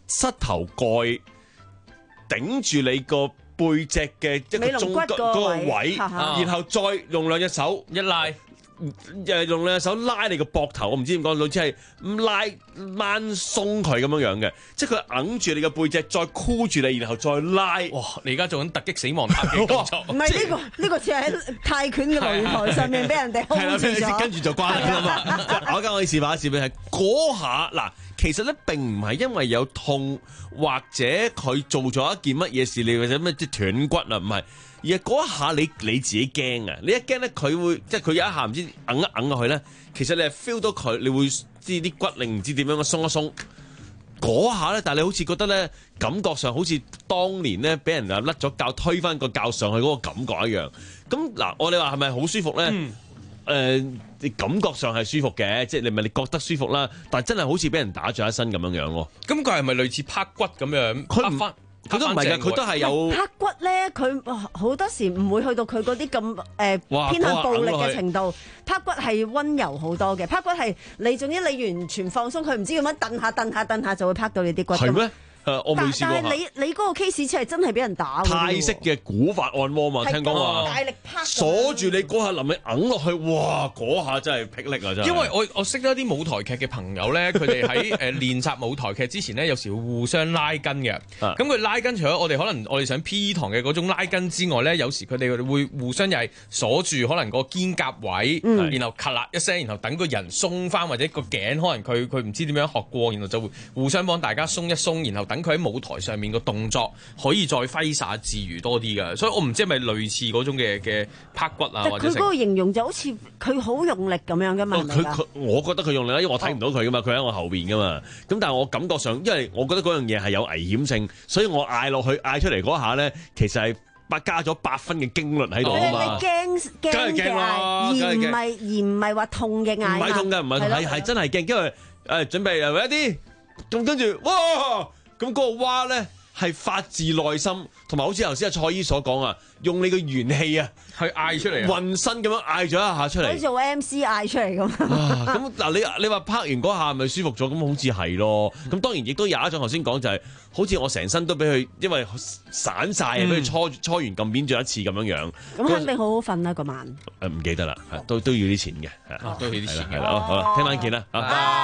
膝頭蓋頂住你個背脊嘅一個中嗰個位，然後再用兩隻手一拉。 誒用兩隻手拉你個膊頭，我唔知點講，類似係拉掹鬆佢咁樣樣嘅，即係佢揞住你個背脊，再箍住你，然後再拉。 哇！你而家做緊突擊死亡太極動作。 唔係呢個呢個似喺泰拳嘅擂台上面俾人哋控制咗， 跟住就關啦嘛。我而家可以示範一示俾你睇，嗰下嗱，其實咧並唔係因為有痛或者佢做咗一件乜嘢事，你或者咩即斷骨啊，唔係。而係嗰一下你你自己驚啊！你一驚咧，佢會即係佢有一下唔知揞一揞落去咧，其實你係 feel 到佢，你會知啲骨令唔知點樣鬆一鬆。嗰下咧，但係你好似覺得咧，感覺上好似當年咧俾人啊甩咗臼推翻個臼上去嗰個感覺一樣。咁嗱，我哋話係咪好舒服咧？誒、嗯呃，你感覺上係舒服嘅，即係你咪你覺得舒服啦。但係真係好似俾人打咗一身咁樣樣喎。 咁佢係咪類似拍骨咁樣？佢翻。 佢都唔係㗎，佢都係有拍骨咧。佢好多時唔會去到佢嗰啲咁誒偏向暴力嘅程度。拍骨係溫柔好多嘅。拍骨係你總之你完全放鬆，佢唔知咁樣蹬下蹬下蹬下就會拍到你啲骨。 係咩？誒，我冇試過。 但係你你嗰個 case 似係真係俾人打。 泰式嘅古法按摩嘛，聽講話大力拍鎖住你嗰下，臨你揞落去，哇！嗰下真係霹靂啊！真係。 因為我我識得一啲舞台劇嘅朋友咧，佢哋喺誒練習舞台劇之前咧，有時會互相拉筋嘅。咁佢拉筋除咗我哋可能我哋上 P E 堂嘅嗰種拉筋之外咧，有時佢哋會互相又係鎖住可能個肩胛位，嗯、然後咔啦一聲，然後等個人鬆翻或者個頸可能佢佢唔知點樣學過，然後就會互相幫大家鬆一鬆，然後等佢喺舞台上面個動作可以再揮灑自如多啲嘅，所以我唔知係咪類似嗰種嘅嘅拍骨啊，或者佢嗰個形容就好似佢好用力咁樣噶嘛。 佢佢、哦，我覺得佢用力啦，因為我睇唔到佢噶嘛，佢喺、哦、我後邊噶嘛。咁但係我感覺上，因為我覺得嗰樣嘢係有危險性，所以我嗌落去嗌出嚟嗰下咧，其實係八加咗八分嘅驚律喺度啊嘛。 你驚驚嘅嗌，而唔係而唔係話痛嘅嗌。 唔係痛嘅，唔係係係真係驚，因為誒、呃、準備嚟一啲，咁跟住哇！咁嗰個蛙咧係發自內心，同埋好似頭先阿蔡姨所講啊，用你嘅元氣啊去嗌出嚟， 渾身咁樣嗌咗一下出嚟， 好似做 M C 嗌出嚟咁。 咁嗱，你你話拍完嗰下係咪舒服咗？咁好似係咯。咁當然亦都有一種頭先講就係、是，好似我成身都俾佢，因為散晒啊，俾佢搓搓完撳扁咗一次咁樣樣。 咁肯定好好瞓啦嗰晚。 誒唔記得啦，都都要啲錢嘅， 都要啲錢嘅。 好啦，聽晚見啦。